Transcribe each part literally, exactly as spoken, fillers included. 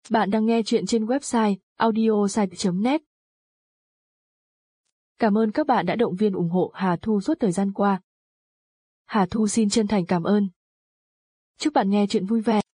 Bạn đang nghe chuyện trên website audiosite chấm net. Cảm ơn các bạn đã động viên ủng hộ Hà Thu suốt thời gian qua. Hà Thu xin chân thành cảm ơn. Chúc bạn nghe chuyện vui vẻ.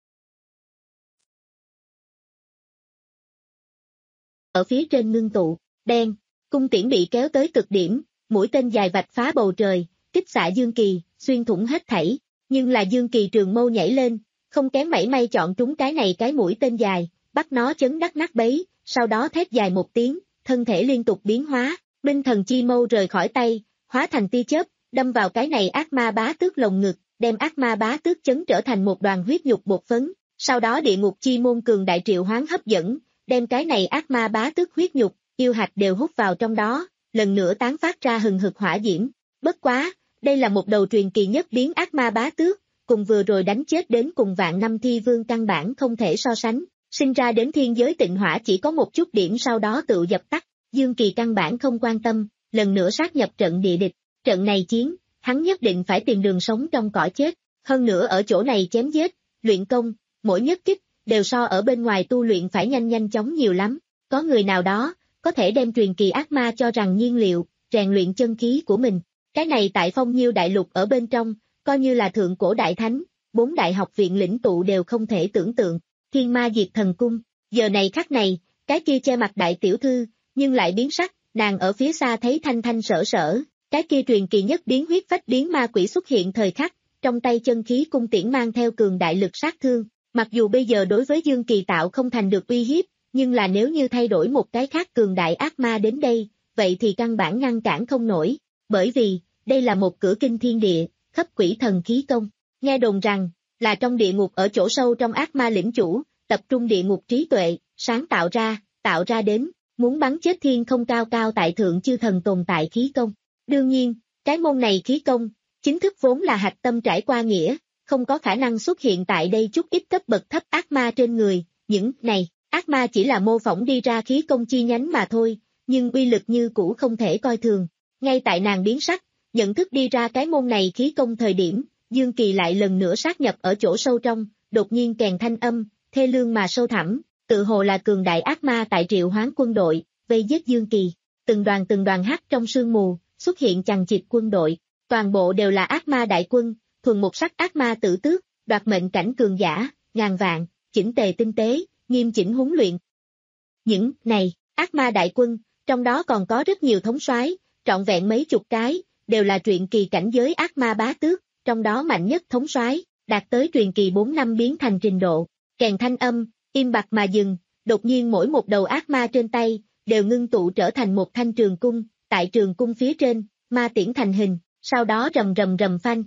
Ở phía trên ngưng tụ, đen, cung tiễn bị kéo tới cực điểm, mũi tên dài vạch phá bầu trời, kích xạ Dương Kỳ, xuyên thủng hết thảy, nhưng là Dương Kỳ trường mâu nhảy lên, không kém mảy may chọn trúng cái này cái mũi tên dài, bắt nó chấn đắc nát bấy, sau đó thét dài một tiếng, thân thể liên tục biến hóa, Minh Thần Chi Mâu rời khỏi tay, hóa thành tia chớp, đâm vào cái này ác ma bá tước lồng ngực, đem ác ma bá tước chấn trở thành một đoàn huyết nhục bột phấn, sau đó địa ngục chi môn cường đại triệu hoán hấp dẫn, đem cái này ác ma bá tước huyết nhục, yêu hạch đều hút vào trong đó, lần nữa tán phát ra hừng hực hỏa diễm. Bất quá, đây là một đầu truyền kỳ nhất biến ác ma bá tước, cùng vừa rồi đánh chết đến cùng vạn năm thi vương căn bản không thể so sánh, sinh ra đến thiên giới tịnh hỏa chỉ có một chút điểm sau đó tự dập tắt, Dương Kỳ căn bản không quan tâm, lần nữa sát nhập trận địa địch, trận này chiến, hắn nhất định phải tìm đường sống trong cõi chết, hơn nữa ở chỗ này chém giết, luyện công, mỗi nhất kích, đều so ở bên ngoài tu luyện phải nhanh nhanh chóng nhiều lắm, có người nào đó, có thể đem truyền kỳ ác ma cho rằng nhiên liệu, rèn luyện chân khí của mình, cái này tại Phong Nhiêu đại lục ở bên trong, coi như là thượng cổ đại thánh, bốn đại học viện lĩnh tụ đều không thể tưởng tượng, Thiên Ma Diệt Thần Cung, giờ này khắc này, cái kia che mặt đại tiểu thư, nhưng lại biến sắc, nàng ở phía xa thấy thanh thanh sở sở, cái kia truyền kỳ nhất biến huyết phách biến ma quỷ xuất hiện thời khắc, trong tay chân khí cung tiễn mang theo cường đại lực sát thương, mặc dù bây giờ đối với Dương Kỳ tạo không thành được uy hiếp, nhưng là nếu như thay đổi một cái khác cường đại ác ma đến đây, vậy thì căn bản ngăn cản không nổi, bởi vì, đây là một cửa kinh thiên địa, khắp quỷ thần khí công, nghe đồn rằng, là trong địa ngục ở chỗ sâu trong ác ma lĩnh chủ, tập trung địa ngục trí tuệ, sáng tạo ra, tạo ra đến, muốn bắn chết thiên không cao cao tại thượng chư thần tồn tại khí công. Đương nhiên, cái môn này khí công, chính thức vốn là hạch tâm trải qua nghĩa, không có khả năng xuất hiện tại đây chút ít cấp bậc thấp ác ma trên người, những này, ác ma chỉ là mô phỏng đi ra khí công chi nhánh mà thôi, nhưng uy lực như cũ không thể coi thường. Ngay tại nàng biến sắc, nhận thức đi ra cái môn này khí công thời điểm, Dương Kỳ lại lần nữa sát nhập ở chỗ sâu trong, đột nhiên kèn thanh âm, thê lương mà sâu thẳm, tự hồ là cường đại ác ma tại triệu hoán quân đội, vây giết Dương Kỳ. Từng đoàn từng đoàn hắc trong sương mù, xuất hiện chằng chịt quân đội, toàn bộ đều là ác ma đại quân, thuần một sắc ác ma tử tước, đoạt mệnh cảnh cường giả, ngàn vạn, chỉnh tề tinh tế, nghiêm chỉnh huấn luyện. Những này, ác ma đại quân, trong đó còn có rất nhiều thống soái, trọn vẹn mấy chục cái, đều là truyền kỳ cảnh giới ác ma bá tước, trong đó mạnh nhất thống soái, đạt tới truyền kỳ bốn năm biến thành trình độ. Kèn thanh âm, im bặt mà dừng, đột nhiên mỗi một đầu ác ma trên tay, đều ngưng tụ trở thành một thanh trường cung, tại trường cung phía trên, ma tiễn thành hình, sau đó rầm rầm rầm phanh.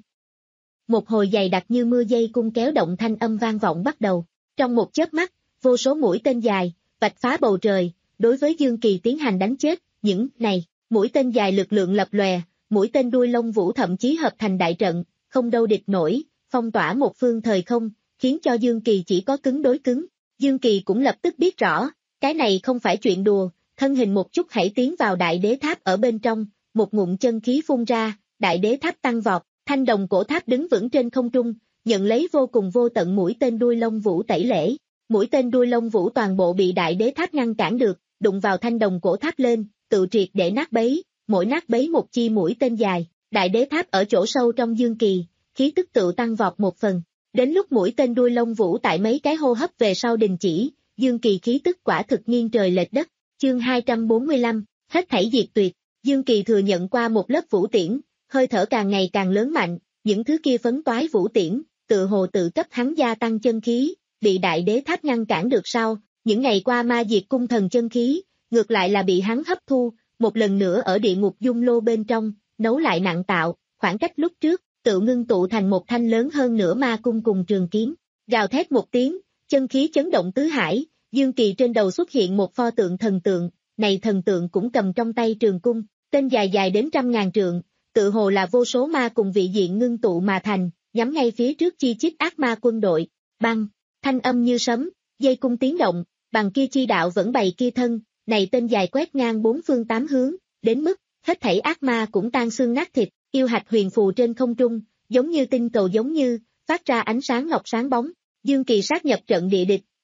Một hồi dày đặc như mưa dây cung kéo động thanh âm vang vọng bắt đầu, trong một chớp mắt, vô số mũi tên dài, vạch phá bầu trời, đối với Dương Kỳ tiến hành đánh chết, những này, mũi tên dài lực lượng lập lòe, mũi tên đuôi lông vũ thậm chí hợp thành đại trận, không đâu địch nổi, phong tỏa một phương thời không, khiến cho Dương Kỳ chỉ có cứng đối cứng. Dương Kỳ cũng lập tức biết rõ, cái này không phải chuyện đùa, thân hình một chút hãy tiến vào đại đế tháp ở bên trong, một ngụm chân khí phun ra, đại đế tháp tăng vọt, thanh đồng cổ tháp đứng vững trên không trung, nhận lấy vô cùng vô tận mũi tên đuôi lông vũ tẩy lễ. Mũi tên đuôi lông vũ toàn bộ bị đại đế tháp ngăn cản được, đụng vào thanh đồng cổ tháp lên, tự triệt để nát bấy, mỗi nát bấy một chi mũi tên dài, đại đế tháp ở chỗ sâu trong Dương Kỳ, khí tức tự tăng vọt một phần. Đến lúc mũi tên đuôi lông vũ tại mấy cái hô hấp về sau đình chỉ, Dương Kỳ khí tức quả thực nghiêng trời lệch đất. Chương hai trăm bốn mươi lăm, hết thảy diệt tuyệt. Dương Kỳ thừa nhận qua một lớp vũ tiễn, hơi thở càng ngày càng lớn mạnh, những thứ kia phấn toái vũ tiễn, tự hồ tự cấp hắn gia tăng chân khí, bị đại đế tháp ngăn cản được sau, những ngày qua ma diệt cung thần chân khí, ngược lại là bị hắn hấp thu, một lần nữa ở địa ngục dung lô bên trong, nấu lại nặng tạo, khoảng cách lúc trước, tự ngưng tụ thành một thanh lớn hơn nửa ma cung cùng trường kiếm, gào thét một tiếng, chân khí chấn động tứ hải, Dương Kỳ trên đầu xuất hiện một pho tượng thần tượng, này thần tượng cũng cầm trong tay trường cung, tên dài dài đến trăm ngàn trượng, tự hồ là vô số ma cùng vị diện ngưng tụ mà thành, nhắm ngay phía trước chi chít ác ma quân đội, băng, thanh âm như sấm, dây cung tiếng động, bằng kia chi đạo vẫn bày kia thân, này tên dài quét ngang bốn phương tám hướng, đến mức, hết thảy ác ma cũng tan xương nát thịt, yêu hạch huyền phù trên không trung, giống như tinh cầu giống như, phát ra ánh sáng ngọc sáng bóng, Dương Kỳ sát nhập trận địa địch,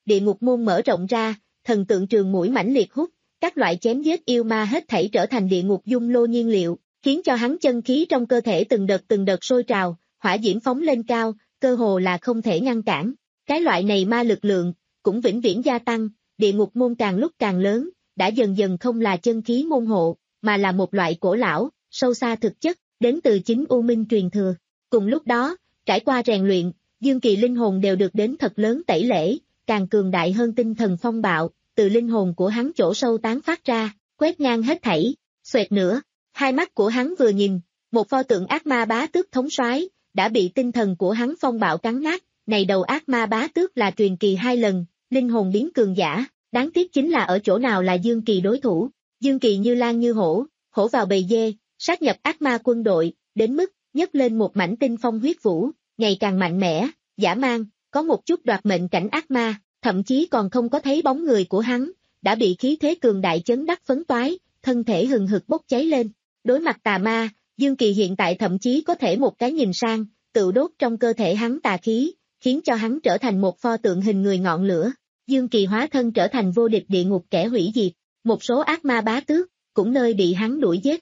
địa ngục môn mở rộng ra, thần tượng trường mũi mãnh liệt hút, các loại chém giết yêu ma hết thảy trở thành địa ngục dung lô nhiên liệu, khiến cho hắn chân khí trong cơ thể từng đợt từng đợt sôi trào, hỏa diễm phóng lên cao, cơ hồ là không thể ngăn cản. Cái loại này ma lực lượng, cũng vĩnh viễn gia tăng, địa ngục môn càng lúc càng lớn, đã dần dần không là chân khí môn hộ, mà là một loại cổ lão, sâu xa thực chất, đến từ chính U Minh truyền thừa. Cùng lúc đó, trải qua rèn luyện, Dương Kỳ linh hồn đều được đến thật lớn tẩy lễ, càng cường đại hơn tinh thần phong bạo, từ linh hồn của hắn chỗ sâu tán phát ra, quét ngang hết thảy, xoẹt nữa, hai mắt của hắn vừa nhìn, một pho tượng ác ma bá tước thống soái đã bị tinh thần của hắn phong bạo cắn nát, này đầu ác ma bá tước là truyền kỳ hai lần, linh hồn biến cường giả, đáng tiếc chính là ở chỗ nào là Dương Kỳ đối thủ, Dương Kỳ như lang như hổ, hổ vào bầy dê, sát nhập ác ma quân đội, đến mức, nhấc lên một mảnh tinh phong huyết vũ, ngày càng mạnh mẽ, dã man, có một chút đoạt mệnh cảnh ác ma, thậm chí còn không có thấy bóng người của hắn, đã bị khí thế cường đại chấn đắc phấn toái, thân thể hừng hực bốc cháy lên. Đối mặt tà ma, Dương Kỳ hiện tại thậm chí có thể một cái nhìn sang, tự đốt trong cơ thể hắn tà khí, khiến cho hắn trở thành một pho tượng hình người ngọn lửa. Dương Kỳ hóa thân trở thành vô địch địa ngục kẻ hủy diệt, một số ác ma bá tước, cũng nơi bị hắn đuổi giết.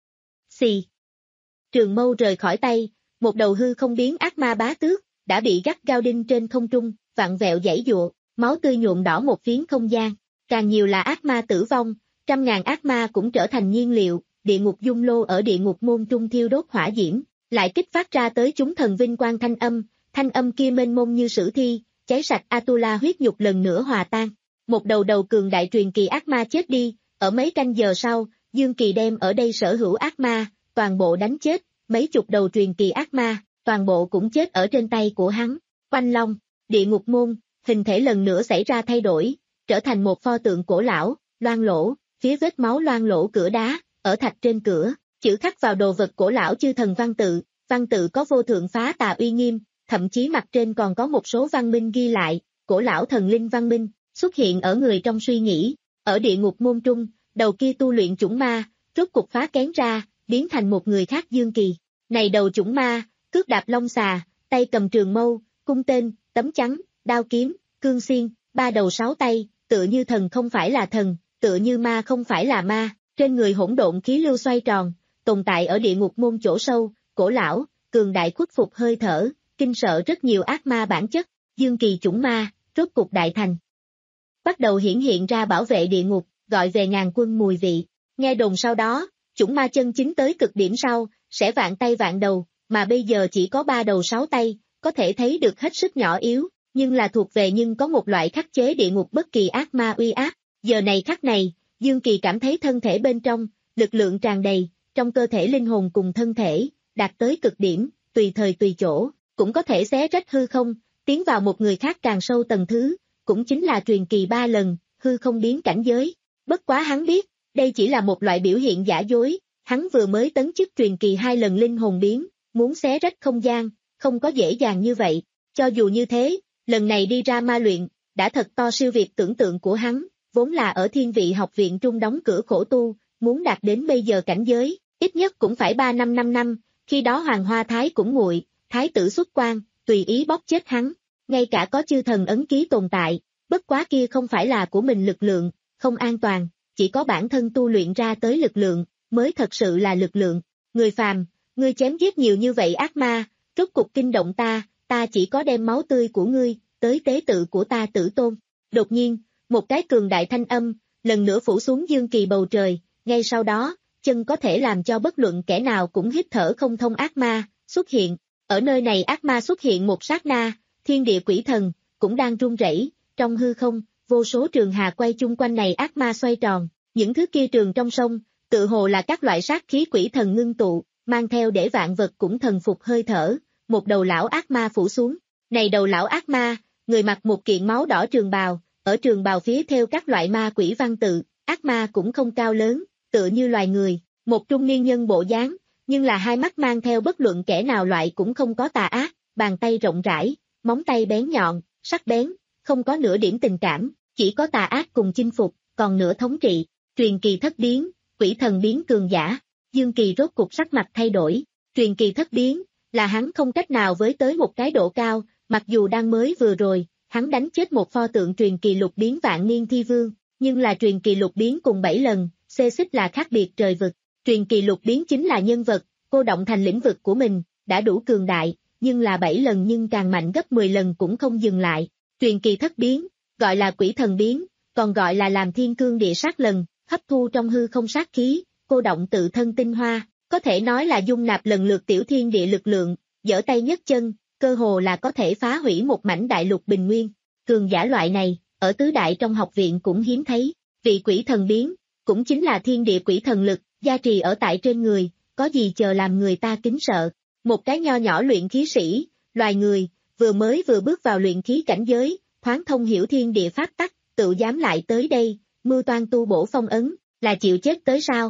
Xì. Trường mâu rời khỏi tay, một đầu hư không biến ác ma bá tước, đã bị gắt gao đinh trên không trung, vặn vẹo giãy giụa, máu tươi nhuộm đỏ một phiến không gian, càng nhiều là ác ma tử vong, trăm ngàn ác ma cũng trở thành nhiên liệu, địa ngục dung lô ở địa ngục môn trung thiêu đốt hỏa diễm, lại kích phát ra tới chúng thần vinh quang thanh âm, thanh âm kia mênh mông như sử thi, cháy sạch Atula huyết nhục lần nữa hòa tan. Một đầu đầu cường đại truyền kỳ ác ma chết đi, ở mấy canh giờ sau, Dương Kỳ đem ở đây sở hữu ác ma, toàn bộ đánh chết, mấy chục đầu truyền kỳ ác ma, toàn bộ cũng chết ở trên tay của hắn. Oanh Long, địa ngục môn, hình thể lần nữa xảy ra thay đổi, trở thành một pho tượng cổ lão, loang lỗ, phía vết máu loang lỗ cửa đá, ở thạch trên cửa, chữ khắc vào đồ vật cổ lão chư thần văn tự, văn tự có vô thượng phá tà uy nghiêm, thậm chí mặt trên còn có một số văn minh ghi lại, cổ lão thần linh văn minh, xuất hiện ở người trong suy nghĩ, ở địa ngục môn trung, đầu kia tu luyện chủng ma, rốt cục phá kén ra, biến thành một người khác Dương Kỳ. Này đầu chủng ma, cước đạp long xà, tay cầm trường mâu, cung tên, tấm chắn, đao kiếm, cương xiên, ba đầu sáu tay, tựa như thần không phải là thần, tựa như ma không phải là ma, trên người hỗn độn khí lưu xoay tròn, tồn tại ở địa ngục môn chỗ sâu, cổ lão, cường đại khuất phục hơi thở, kinh sợ rất nhiều ác ma bản chất, Dương Kỳ chủng ma, rốt cục đại thành. Bắt đầu hiển hiện ra bảo vệ địa ngục, gọi về ngàn quân mùi vị, nghe đồn sau đó, chủng ma chân chính tới cực điểm sau, sẽ vạn tay vạn đầu, mà bây giờ chỉ có ba đầu sáu tay, có thể thấy được hết sức nhỏ yếu, nhưng là thuộc về nhưng có một loại khắc chế địa ngục bất kỳ ác ma uy áp. Giờ này khắc này, Dương Kỳ cảm thấy thân thể bên trong, lực lượng tràn đầy, trong cơ thể linh hồn cùng thân thể, đạt tới cực điểm, tùy thời tùy chỗ, cũng có thể xé rách hư không, tiến vào một người khác càng sâu tầng thứ, cũng chính là truyền kỳ ba lần, hư không biến cảnh giới. Bất quá hắn biết, đây chỉ là một loại biểu hiện giả dối, hắn vừa mới tấn chức truyền kỳ hai lần linh hồn biến, muốn xé rách không gian, không có dễ dàng như vậy. Cho dù như thế, lần này đi ra ma luyện, đã thật to siêu việt tưởng tượng của hắn, vốn là ở thiên vị học viện trung đóng cửa khổ tu, muốn đạt đến bây giờ cảnh giới, ít nhất cũng phải ba năm năm năm, khi đó Hoàng Hoa Thái cũng nguội, Thái tử xuất quan, tùy ý bóp chết hắn, ngay cả có chư thần ấn ký tồn tại, bất quá kia không phải là của mình lực lượng, không an toàn, chỉ có bản thân tu luyện ra tới lực lượng, mới thật sự là lực lượng. Người phàm, ngươi chém giết nhiều như vậy ác ma, rốt cục kinh động ta, ta chỉ có đem máu tươi của ngươi, tới tế tự của ta tử tôn. Đột nhiên, một cái cường đại thanh âm, lần nữa phủ xuống Dương Kỳ bầu trời, ngay sau đó, chân có thể làm cho bất luận kẻ nào cũng hít thở không thông ác ma, xuất hiện. Ở nơi này ác ma xuất hiện một sát na, thiên địa quỷ thần, cũng đang run rẩy, trong hư không, vô số trường hà quay chung quanh này ác ma xoay tròn, những thứ kia trường trong sông, tự hồ là các loại sát khí quỷ thần ngưng tụ, mang theo để vạn vật cũng thần phục hơi thở, một đầu lão ác ma phủ xuống. Này đầu lão ác ma, người mặc một kiện máu đỏ trường bào, ở trường bào phía theo các loại ma quỷ văn tự, ác ma cũng không cao lớn, tựa như loài người, một trung niên nhân bộ dáng, nhưng là hai mắt mang theo bất luận kẻ nào loại cũng không có tà ác, bàn tay rộng rãi, móng tay bén nhọn, sắc bén, không có nửa điểm tình cảm, chỉ có tà ác cùng chinh phục, còn nửa thống trị. Truyền kỳ thất biến, quỷ thần biến cường giả, Dương Kỳ rốt cục sắc mặt thay đổi, truyền kỳ thất biến, là hắn không cách nào với tới một cái độ cao, mặc dù đang mới vừa rồi, hắn đánh chết một pho tượng truyền kỳ lục biến vạn niên thi vương, nhưng là truyền kỳ lục biến cùng bảy lần, xê xích là khác biệt trời vực. Truyền kỳ lục biến chính là nhân vật, cô động thành lĩnh vực của mình, đã đủ cường đại, nhưng là bảy lần nhưng càng mạnh gấp mười lần cũng không dừng lại. Truyền kỳ thất biến, gọi là quỷ thần biến, còn gọi là làm thiên cương địa sát lần, hấp thu trong hư không sát khí, cô động tự thân tinh hoa, có thể nói là dung nạp lần lượt tiểu thiên địa lực lượng, giở tay nhấc chân, cơ hồ là có thể phá hủy một mảnh đại lục bình nguyên. Cường giả loại này, ở tứ đại trong học viện cũng hiếm thấy, vị quỷ thần biến, cũng chính là thiên địa quỷ thần lực, gia trì ở tại trên người, có gì chờ làm người ta kính sợ. Một cái nho nhỏ luyện khí sĩ, loài người, vừa mới vừa bước vào luyện khí cảnh giới, thoáng thông hiểu thiên địa pháp tắc, tự dám lại tới đây, mưu toan tu bổ phong ấn, là chịu chết tới sao?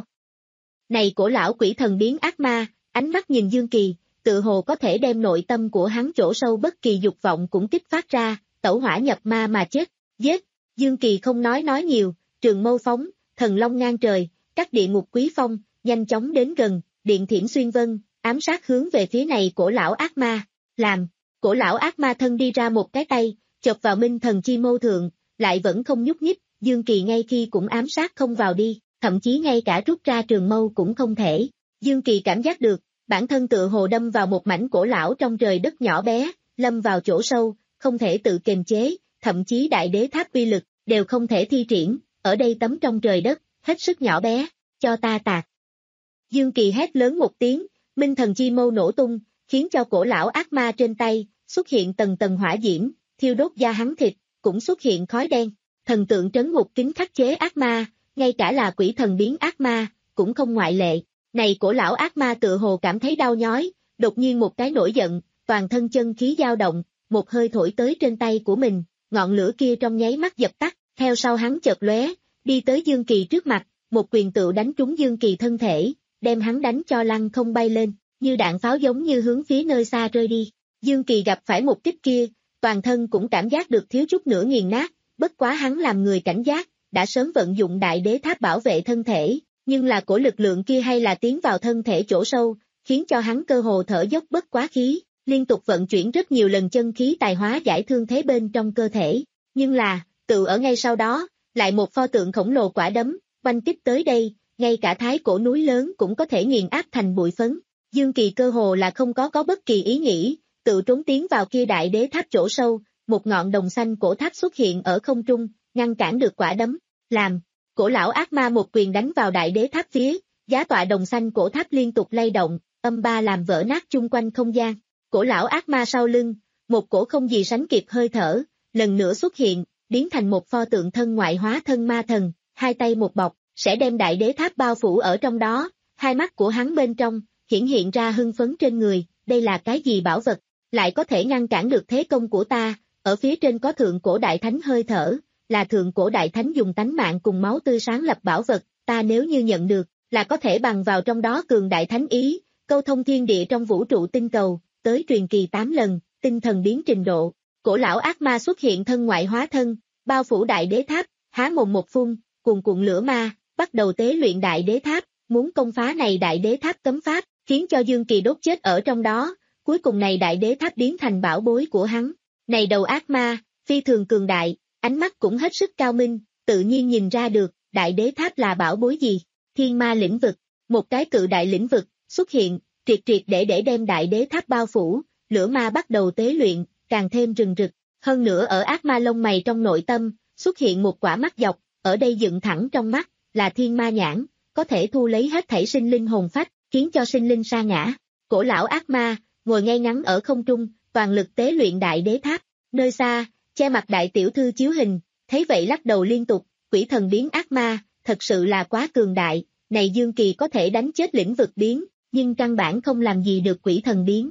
Này cổ lão quỷ thần biến ác ma, ánh mắt nhìn Dương Kỳ, tự hồ có thể đem nội tâm của hắn chỗ sâu bất kỳ dục vọng cũng kích phát ra, tẩu hỏa nhập ma mà chết, giết. Dương Kỳ không nói nói nhiều, trường mâu phóng, thần long ngang trời, các địa ngục quý phong, nhanh chóng đến gần, điện thiểm xuyên vân, ám sát hướng về phía này cổ lão ác ma, làm, cổ lão ác ma thân đi ra một cái tay, chộp vào minh thần chi mâu thượng, lại vẫn không nhúc nhích, Dương Kỳ ngay khi cũng ám sát không vào đi, thậm chí ngay cả rút ra trường mâu cũng không thể. Dương Kỳ cảm giác được, bản thân tự hồ đâm vào một mảnh cổ lão trong trời đất nhỏ bé, lâm vào chỗ sâu, không thể tự kiềm chế, thậm chí đại đế tháp uy lực, đều không thể thi triển, ở đây tấm trong trời đất, hết sức nhỏ bé, cho ta tạc. Dương Kỳ hét lớn một tiếng, minh thần chi mâu nổ tung, khiến cho cổ lão ác ma trên tay, xuất hiện tầng tầng hỏa diễm, thiêu đốt da hắn thịt, cũng xuất hiện khói đen, thần tượng trấn ngục kính khắc chế ác ma, ngay cả là quỷ thần biến ác ma, cũng không ngoại lệ. Này cổ lão ác ma tự hồ cảm thấy đau nhói, đột nhiên một cái nổi giận, toàn thân chân khí dao động, một hơi thổi tới trên tay của mình, ngọn lửa kia trong nháy mắt dập tắt, theo sau hắn chợt lóe, đi tới Dương Kỳ trước mặt, một quyền tựu đánh trúng Dương Kỳ thân thể, đem hắn đánh cho lăn không bay lên, như đạn pháo giống như hướng phía nơi xa rơi đi. Dương Kỳ gặp phải một kích kia, toàn thân cũng cảm giác được thiếu chút nữa nghiền nát, bất quá hắn làm người cảnh giác, đã sớm vận dụng đại đế tháp bảo vệ thân thể, nhưng là cổ lực lượng kia hay là tiến vào thân thể chỗ sâu, khiến cho hắn cơ hồ thở dốc bất quá khí, liên tục vận chuyển rất nhiều lần chân khí tài hóa giải thương thế bên trong cơ thể, nhưng là, tự ở ngay sau đó, lại một pho tượng khổng lồ quả đấm, oanh kích tới đây, ngay cả thái cổ núi lớn cũng có thể nghiền áp thành bụi phấn. Dương Kỳ cơ hồ là không có có bất kỳ ý nghĩ, tự trốn tiến vào kia đại đế tháp chỗ sâu, một ngọn đồng xanh cổ tháp xuất hiện ở không trung, ngăn cản được quả đấm, làm, cổ lão ác ma một quyền đánh vào đại đế tháp phía, giá tọa đồng xanh cổ tháp liên tục lay động, âm ba làm vỡ nát chung quanh không gian, cổ lão ác ma sau lưng, một cổ không gì sánh kịp hơi thở, lần nữa xuất hiện, biến thành một pho tượng thân ngoại hóa thân ma thần, hai tay một bọc, sẽ đem đại đế tháp bao phủ ở trong đó, hai mắt của hắn bên trong, hiển hiện ra hưng phấn trên người, đây là cái gì bảo vật, lại có thể ngăn cản được thế công của ta, ở phía trên có thượng cổ đại thánh hơi thở, là thượng cổ đại thánh dùng tánh mạng cùng máu tươi sáng lập bảo vật, ta nếu như nhận được, là có thể bằng vào trong đó cường đại thánh ý, câu thông thiên địa trong vũ trụ tinh cầu, tới truyền kỳ tám lần, tinh thần biến trình độ. Cổ lão ác ma xuất hiện thân ngoại hóa thân, bao phủ đại đế tháp, há mồm một phun, cuồn cuộn lửa ma, bắt đầu tế luyện đại đế tháp, muốn công phá này đại đế tháp cấm pháp, khiến cho Dương Kỳ đốt chết ở trong đó, cuối cùng này đại đế tháp biến thành bảo bối của hắn. Này đầu ác ma, phi thường cường đại, ánh mắt cũng hết sức cao minh, tự nhiên nhìn ra được, đại đế tháp là bảo bối gì, thiên ma lĩnh vực, một cái cự đại lĩnh vực, xuất hiện, triệt triệt để để đem đại đế tháp bao phủ, lửa ma bắt đầu tế luyện, càng thêm rừng rực, hơn nữa ở ác ma lông mày trong nội tâm, xuất hiện một quả mắt dọc, ở đây dựng thẳng trong mắt, là thiên ma nhãn, có thể thu lấy hết thảy sinh linh hồn phách, khiến cho sinh linh sa ngã. Cổ lão ác ma, ngồi ngay ngắn ở không trung, toàn lực tế luyện đại đế tháp, nơi xa, che mặt đại tiểu thư chiếu hình, thấy vậy lắc đầu liên tục, quỷ thần biến ác ma, thật sự là quá cường đại, này Dương Kỳ có thể đánh chết lĩnh vực biến, nhưng căn bản không làm gì được quỷ thần biến.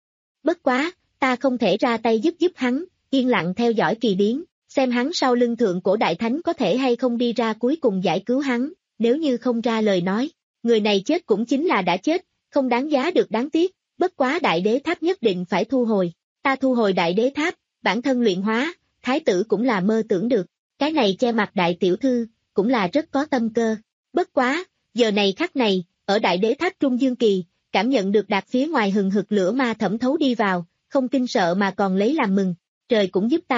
Bất quá, ta không thể ra tay giúp giúp hắn, yên lặng theo dõi kỳ biến, xem hắn sau lưng thượng cổ đại thánh có thể hay không đi ra cuối cùng giải cứu hắn, nếu như không ra lời nói, người này chết cũng chính là đã chết, không đáng giá được đáng tiếc, bất quá đại đế tháp nhất định phải thu hồi, ta thu hồi đại đế tháp, bản thân luyện hóa, thái tử cũng là mơ tưởng được, cái này che mặt đại tiểu thư, cũng là rất có tâm cơ, bất quá, giờ này khắc này, ở đại đế tháp Trung Dương Kỳ, cảm nhận được đạt phía ngoài hừng hực lửa ma thẩm thấu đi vào, không kinh sợ mà còn lấy làm mừng, trời cũng giúp ta,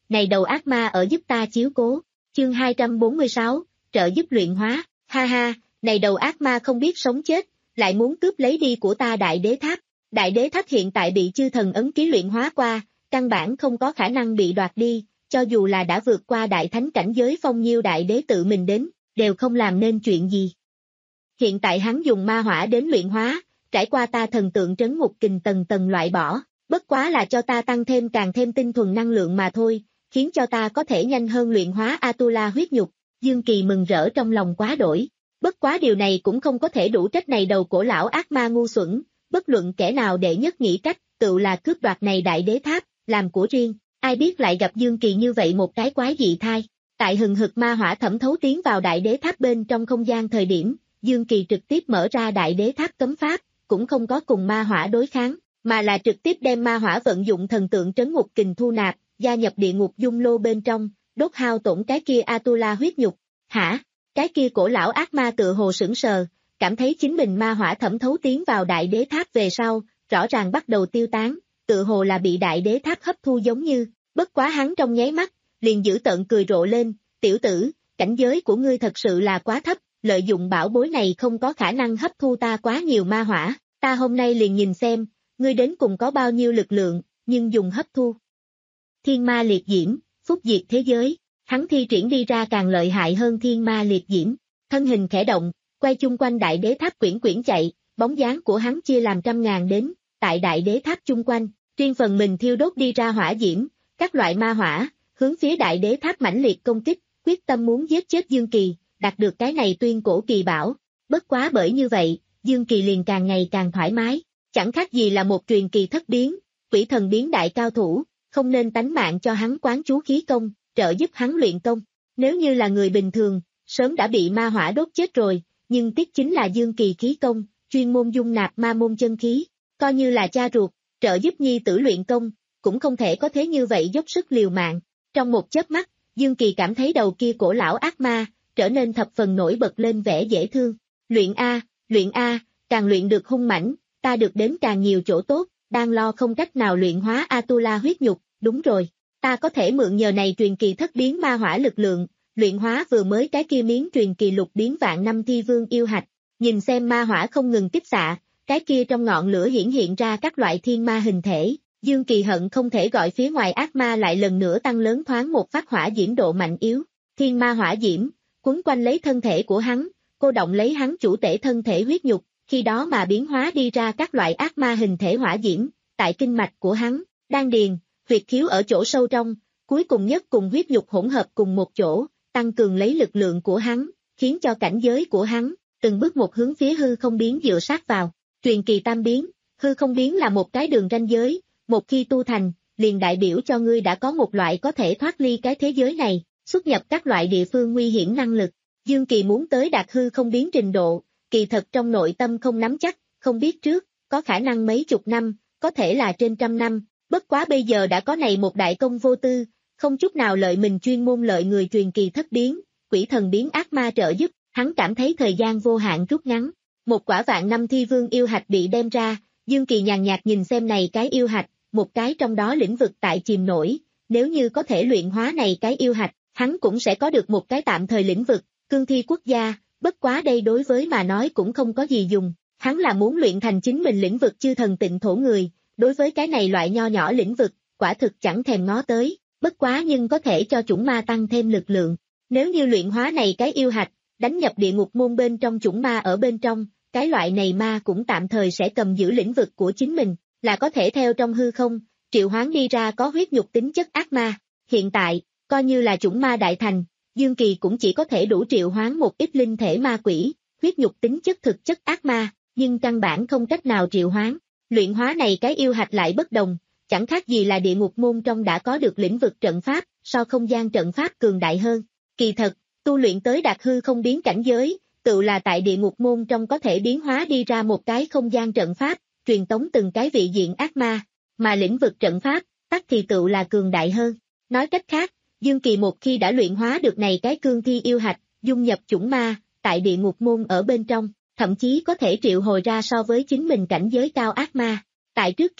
này đầu ác ma ở giúp ta chiếu cố. Chương hai trăm bốn mươi sáu, trợ giúp luyện hóa, ha ha, này đầu ác ma không biết sống chết, lại muốn cướp lấy đi của ta đại đế tháp. Đại đế tháp hiện tại bị chư thần ấn ký luyện hóa qua, căn bản không có khả năng bị đoạt đi, cho dù là đã vượt qua đại thánh cảnh giới phong nhiêu đại đế tự mình đến, đều không làm nên chuyện gì. Hiện tại hắn dùng ma hỏa đến luyện hóa, trải qua ta thần tượng trấn ngục kình tầng tầng loại bỏ, bất quá là cho ta tăng thêm càng thêm tinh thuần năng lượng mà thôi, khiến cho ta có thể nhanh hơn luyện hóa Atula huyết nhục. Dương Kỳ mừng rỡ trong lòng quá đổi, bất quá điều này cũng không có thể đủ trách này đầu cổ lão ác ma ngu xuẩn, bất luận kẻ nào đệ nhất nghĩ cách, tự là cướp đoạt này đại đế tháp, làm của riêng, ai biết lại gặp Dương Kỳ như vậy một cái quái dị thai. Tại hừng hực ma hỏa thẩm thấu tiến vào đại đế tháp bên trong không gian thời điểm, Dương Kỳ trực tiếp mở ra đại đế tháp cấm pháp, cũng không có cùng ma hỏa đối kháng, mà là trực tiếp đem ma hỏa vận dụng thần tượng trấn ngục kình thu nạp, gia nhập địa ngục dung lô bên trong, đốt hao tổn cái kia Atula huyết nhục. Hả? Cái kia cổ lão ác ma tự hồ sững sờ, cảm thấy chính mình ma hỏa thẩm thấu tiến vào đại đế tháp về sau, rõ ràng bắt đầu tiêu tán, tự hồ là bị đại đế tháp hấp thu giống như, bất quá hắn trong nháy mắt, liền giữ tợn cười rộ lên, tiểu tử, cảnh giới của ngươi thật sự là quá thấp, lợi dụng bảo bối này không có khả năng hấp thu ta quá nhiều ma hỏa, ta hôm nay liền nhìn xem, ngươi đến cùng có bao nhiêu lực lượng, nhưng dùng hấp thu. Thiên ma liệt diễm, phúc diệt thế giới, hắn thi triển đi ra càng lợi hại hơn thiên ma liệt diễm, thân hình khẽ động, quay chung quanh đại đế tháp quyển quyển chạy, bóng dáng của hắn chia làm trăm ngàn đến, tại đại đế tháp chung quanh, riêng phần mình thiêu đốt đi ra hỏa diễm, các loại ma hỏa, hướng phía đại đế tháp mãnh liệt công kích, quyết tâm muốn giết chết Dương Kỳ, đạt được cái này tuyên cổ kỳ bảo, bất quá bởi như vậy, Dương Kỳ liền càng ngày càng thoải mái, chẳng khác gì là một truyền kỳ thất biến, quỷ thần biến đại cao thủ, không nên tánh mạng cho hắn quán chú khí công, trợ giúp hắn luyện công, nếu như là người bình thường, sớm đã bị ma hỏa đốt chết rồi, nhưng tiếc chính là Dương Kỳ khí công, chuyên môn dung nạp ma môn chân khí, coi như là cha ruột, trợ giúp nhi tử luyện công, cũng không thể có thế như vậy dốc sức liều mạng. Trong một chớp mắt, Dương Kỳ cảm thấy đầu kia cổ lão ác ma, trở nên thập phần nổi bật lên vẻ dễ thương. Luyện A, luyện A, càng luyện được hung mãnh, ta được đến càng nhiều chỗ tốt, đang lo không cách nào luyện hóa Atula huyết nhục, đúng rồi, ta có thể mượn nhờ này truyền kỳ thất biến ma hỏa lực lượng, luyện hóa vừa mới cái kia miếng truyền kỳ lục biến vạn năm thi vương yêu hạch, nhìn xem ma hỏa không ngừng kích xạ, cái kia trong ngọn lửa hiển hiện ra các loại thiên ma hình thể, Dương Kỳ hận không thể gọi phía ngoài ác ma lại lần nữa tăng lớn thoáng một phát hỏa diễm độ mạnh yếu, thiên ma hỏa diễm, quấn quanh lấy thân thể của hắn, cô động lấy hắn chủ tể thân thể huyết nhục, khi đó mà biến hóa đi ra các loại ác ma hình thể hỏa diễm, tại kinh mạch của hắn, đan điền, huyệt khiếu ở chỗ sâu trong, cuối cùng nhất cùng huyết nhục hỗn hợp cùng một chỗ, tăng cường lấy lực lượng của hắn, khiến cho cảnh giới của hắn, từng bước một hướng phía hư không biến dựa sát vào. Truyền kỳ tam biến, hư không biến là một cái đường ranh giới, một khi tu thành, liền đại biểu cho ngươi đã có một loại có thể thoát ly cái thế giới này, xuất nhập các loại địa phương nguy hiểm năng lực. Dương Kỳ muốn tới đạt hư không biến trình độ, kỳ thật trong nội tâm không nắm chắc, không biết trước, có khả năng mấy chục năm, có thể là trên trăm năm, bất quá bây giờ đã có này một đại công vô tư, không chút nào lợi mình chuyên môn lợi người truyền kỳ thất biến, quỷ thần biến ác ma trợ giúp, hắn cảm thấy thời gian vô hạn rút ngắn. Một quả vạn năm thi vương yêu hạch bị đem ra, Dương Kỳ nhàn nhạt nhìn xem này cái yêu hạch, một cái trong đó lĩnh vực tại chìm nổi, nếu như có thể luyện hóa này cái yêu hạch, hắn cũng sẽ có được một cái tạm thời lĩnh vực, cương thi quốc gia, bất quá đây đối với mà nói cũng không có gì dùng, hắn là muốn luyện thành chính mình lĩnh vực chư thần tịnh thổ người, đối với cái này loại nho nhỏ lĩnh vực, quả thực chẳng thèm ngó tới, bất quá nhưng có thể cho chủng ma tăng thêm lực lượng, nếu như luyện hóa này cái yêu hạch, đánh nhập địa ngục môn bên trong chủng ma ở bên trong, cái loại này ma cũng tạm thời sẽ cầm giữ lĩnh vực của chính mình, là có thể theo trong hư không, triệu hoán đi ra có huyết nhục tính chất ác ma. Hiện tại, coi như là chủng ma đại thành, Dương Kỳ cũng chỉ có thể đủ triệu hoán một ít linh thể ma quỷ, huyết nhục tính chất thực chất ác ma, nhưng căn bản không cách nào triệu hoán. Luyện hóa này cái yêu hạch lại bất đồng, chẳng khác gì là địa ngục môn trong đã có được lĩnh vực trận pháp, so không gian trận pháp cường đại hơn. Kỳ thật, tu luyện tới đạt hư không biến cảnh giới, tự là tại địa ngục môn trong có thể biến hóa đi ra một cái không gian trận pháp, truyền tống từng cái vị diện ác ma, mà lĩnh vực trận pháp, tắc thì tự là cường đại hơn. Nói cách khác, Dương Kỳ một khi đã luyện hóa được này cái cương thi yêu hạch, dung nhập chủng ma, tại địa ngục môn ở bên trong, thậm chí có thể triệu hồi ra so với chính mình cảnh giới cao ác ma. Tại trước kia,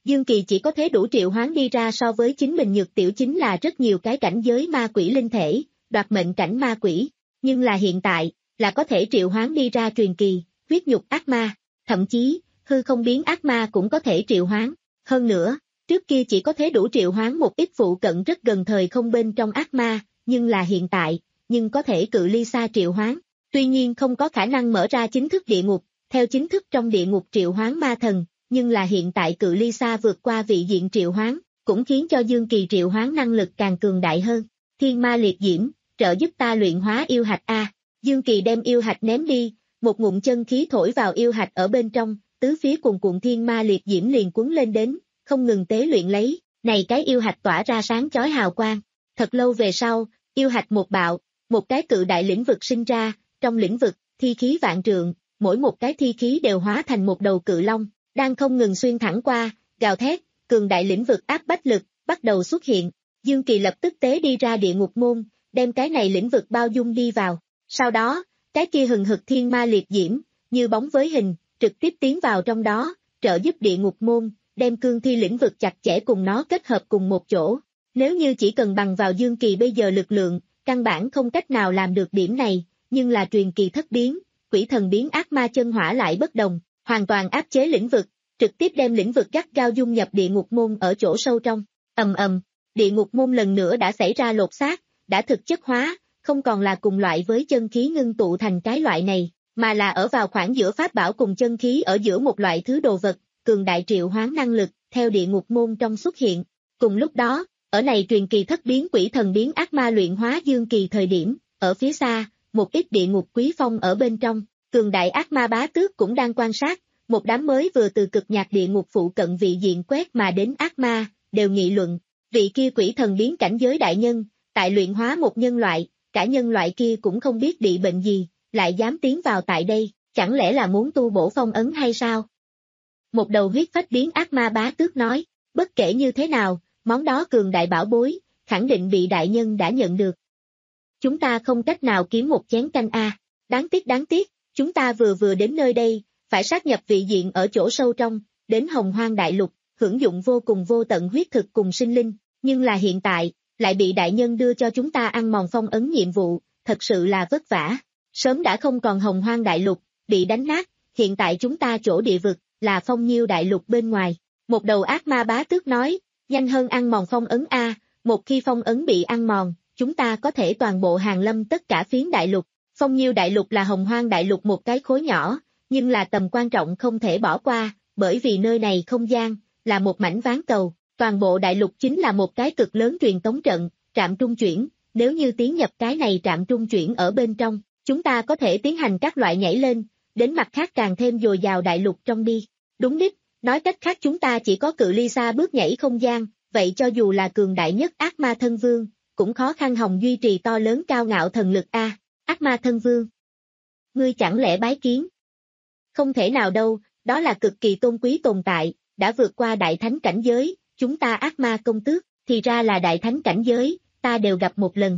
Dương Kỳ chỉ có thể đủ triệu hoán đi ra so với chính mình nhược tiểu chính là rất nhiều cái cảnh giới ma quỷ linh thể, đoạt mệnh cảnh ma quỷ, nhưng là hiện tại, là có thể triệu hoán đi ra truyền kỳ, huyết nhục ác ma, thậm chí, hư không biến ác ma cũng có thể triệu hoán, hơn nữa, trước kia chỉ có thể đủ triệu hoán một ít phụ cận rất gần thời không bên trong ác ma, nhưng là hiện tại, nhưng có thể cự ly xa triệu hoán, tuy nhiên không có khả năng mở ra chính thức địa ngục, theo chính thức trong địa ngục triệu hoán ma thần, nhưng là hiện tại cự ly xa vượt qua vị diện triệu hoán, cũng khiến cho Dương Kỳ triệu hoán năng lực càng cường đại hơn. Thiên ma liệt diễm, trợ giúp ta luyện hóa yêu hạch A. Dương Kỳ đem yêu hạch ném đi, một ngụm chân khí thổi vào yêu hạch ở bên trong, tứ phía cuồn cuộn thiên ma liệt diễm liền cuốn lên đến, không ngừng tế luyện lấy, này cái yêu hạch tỏa ra sáng chói hào quang. Thật lâu về sau, yêu hạch một bạo, một cái cự đại lĩnh vực sinh ra, trong lĩnh vực, thi khí vạn trượng, mỗi một cái thi khí đều hóa thành một đầu cự long, đang không ngừng xuyên thẳng qua, gào thét, cường đại lĩnh vực áp bách lực, bắt đầu xuất hiện. Dương Kỳ lập tức tế đi ra địa ngục môn, đem cái này lĩnh vực bao dung đi vào. Sau đó, cái kia hừng hực thiên ma liệt diễm, như bóng với hình, trực tiếp tiến vào trong đó, trợ giúp địa ngục môn, đem cương thi lĩnh vực chặt chẽ cùng nó kết hợp cùng một chỗ. Nếu như chỉ cần bằng vào Dương Kỳ bây giờ lực lượng, căn bản không cách nào làm được điểm này, nhưng là truyền kỳ thất biến, quỷ thần biến ác ma chân hỏa lại bất đồng, hoàn toàn áp chế lĩnh vực, trực tiếp đem lĩnh vực gắt gao dung nhập địa ngục môn ở chỗ sâu trong. Ầm ầm, địa ngục môn lần nữa đã xảy ra lột xác, đã thực chất hóa, không còn là cùng loại với chân khí ngưng tụ thành cái loại này, mà là ở vào khoảng giữa pháp bảo cùng chân khí ở giữa một loại thứ đồ vật, cường đại triệu hoán năng lực, theo địa ngục môn trong xuất hiện. Cùng lúc đó, ở này truyền kỳ thất biến quỷ thần biến ác ma luyện hóa Dương Kỳ thời điểm, ở phía xa, một ít địa ngục quý phong ở bên trong, cường đại ác ma bá tước cũng đang quan sát, một đám mới vừa từ cực nhạc địa ngục phụ cận vị diện quét mà đến ác ma, đều nghị luận, vị kia quỷ thần biến cảnh giới đại nhân, tại luyện hóa một nhân loại, cả nhân loại kia cũng không biết bị bệnh gì, lại dám tiến vào tại đây, chẳng lẽ là muốn tu bổ phong ấn hay sao? Một đầu huyết phách biến ác ma bá tước nói, bất kể như thế nào, món đó cường đại bảo bối, khẳng định bị đại nhân đã nhận được. Chúng ta không cách nào kiếm một chén canh a, đáng tiếc đáng tiếc, chúng ta vừa vừa đến nơi đây, phải sát nhập vị diện ở chỗ sâu trong, đến Hồng Hoang Đại Lục, hưởng dụng vô cùng vô tận huyết thực cùng sinh linh, nhưng là hiện tại, lại bị đại nhân đưa cho chúng ta ăn mòn phong ấn nhiệm vụ, thật sự là vất vả. Sớm đã không còn Hồng Hoang Đại Lục, bị đánh nát, hiện tại chúng ta chỗ địa vực, là Phong Nhiêu Đại Lục bên ngoài. Một đầu ác ma bá tước nói, nhanh hơn ăn mòn phong ấn A, một khi phong ấn bị ăn mòn, chúng ta có thể toàn bộ hàng lâm tất cả phiến đại lục. Phong Nhiêu Đại Lục là Hồng Hoang Đại Lục một cái khối nhỏ, nhưng là tầm quan trọng không thể bỏ qua, bởi vì nơi này không gian, là một mảnh ván cầu, toàn bộ đại lục chính là một cái cực lớn truyền tống trận, trạm trung chuyển, nếu như tiến nhập cái này trạm trung chuyển ở bên trong, chúng ta có thể tiến hành các loại nhảy lên, đến mặt khác càng thêm dồi dào đại lục trong đi. Đúng đích, nói cách khác chúng ta chỉ có cự ly xa bước nhảy không gian, vậy cho dù là cường đại nhất ác ma thân vương, cũng khó khăn hòng duy trì to lớn cao ngạo thần lực a. Ác ma thân vương, ngươi chẳng lẽ bái kiến? Không thể nào đâu, đó là cực kỳ tôn quý tồn tại, đã vượt qua đại thánh cảnh giới, chúng ta ác ma công tước, thì ra là đại thánh cảnh giới, ta đều gặp một lần.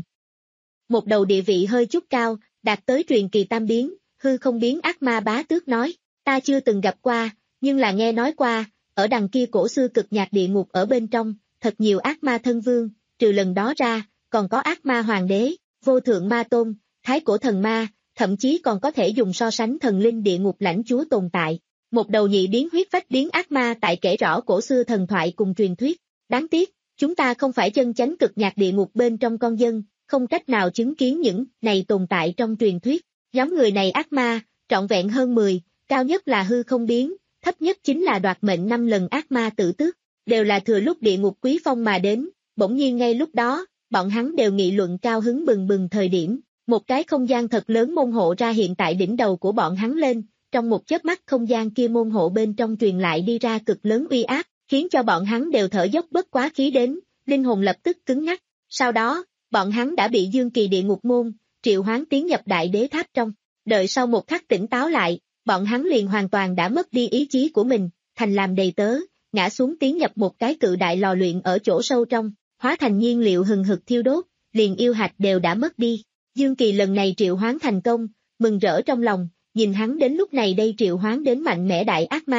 Một đầu địa vị hơi chút cao, đạt tới truyền kỳ tam biến, hư không biến ác ma bá tước nói, ta chưa từng gặp qua, nhưng là nghe nói qua, ở đằng kia cổ xưa cực nhạc địa ngục ở bên trong, thật nhiều ác ma thân vương, trừ lần đó ra, còn có ác ma hoàng đế, vô thượng ma tôn, thái cổ thần ma, thậm chí còn có thể dùng so sánh thần linh địa ngục lãnh chúa tồn tại. Một đầu nhị biến huyết phách biến ác ma tại kể rõ cổ xưa thần thoại cùng truyền thuyết. Đáng tiếc, chúng ta không phải chân chánh cực nhạc địa ngục bên trong con dân, không cách nào chứng kiến những này tồn tại trong truyền thuyết. Nhóm người này ác ma, trọn vẹn hơn mười, cao nhất là hư không biến, thấp nhất chính là đoạt mệnh năm lần ác ma tử tước, đều là thừa lúc địa ngục quý phong mà đến, bỗng nhiên ngay lúc đó, bọn hắn đều nghị luận cao hứng bừng bừng thời điểm, một cái không gian thật lớn môn hộ ra hiện tại đỉnh đầu của bọn hắn lên, trong một chớp mắt không gian kia môn hộ bên trong truyền lại đi ra cực lớn uy áp, khiến cho bọn hắn đều thở dốc bất quá khí đến, linh hồn lập tức cứng ngắc. Sau đó, bọn hắn đã bị Dương Kỳ địa ngục môn, triệu hoán tiến nhập đại đế tháp trong, đợi sau một khắc tỉnh táo lại, bọn hắn liền hoàn toàn đã mất đi ý chí của mình, thành làm đầy tớ, ngã xuống tiến nhập một cái cự đại lò luyện ở chỗ sâu trong, hóa thành nhiên liệu hừng hực thiêu đốt, liền yêu hạch đều đã mất đi. Dương Kỳ lần này triệu hoán thành công, mừng rỡ trong lòng, nhìn hắn đến lúc này đây triệu hoán đến mạnh mẽ đại ác ma,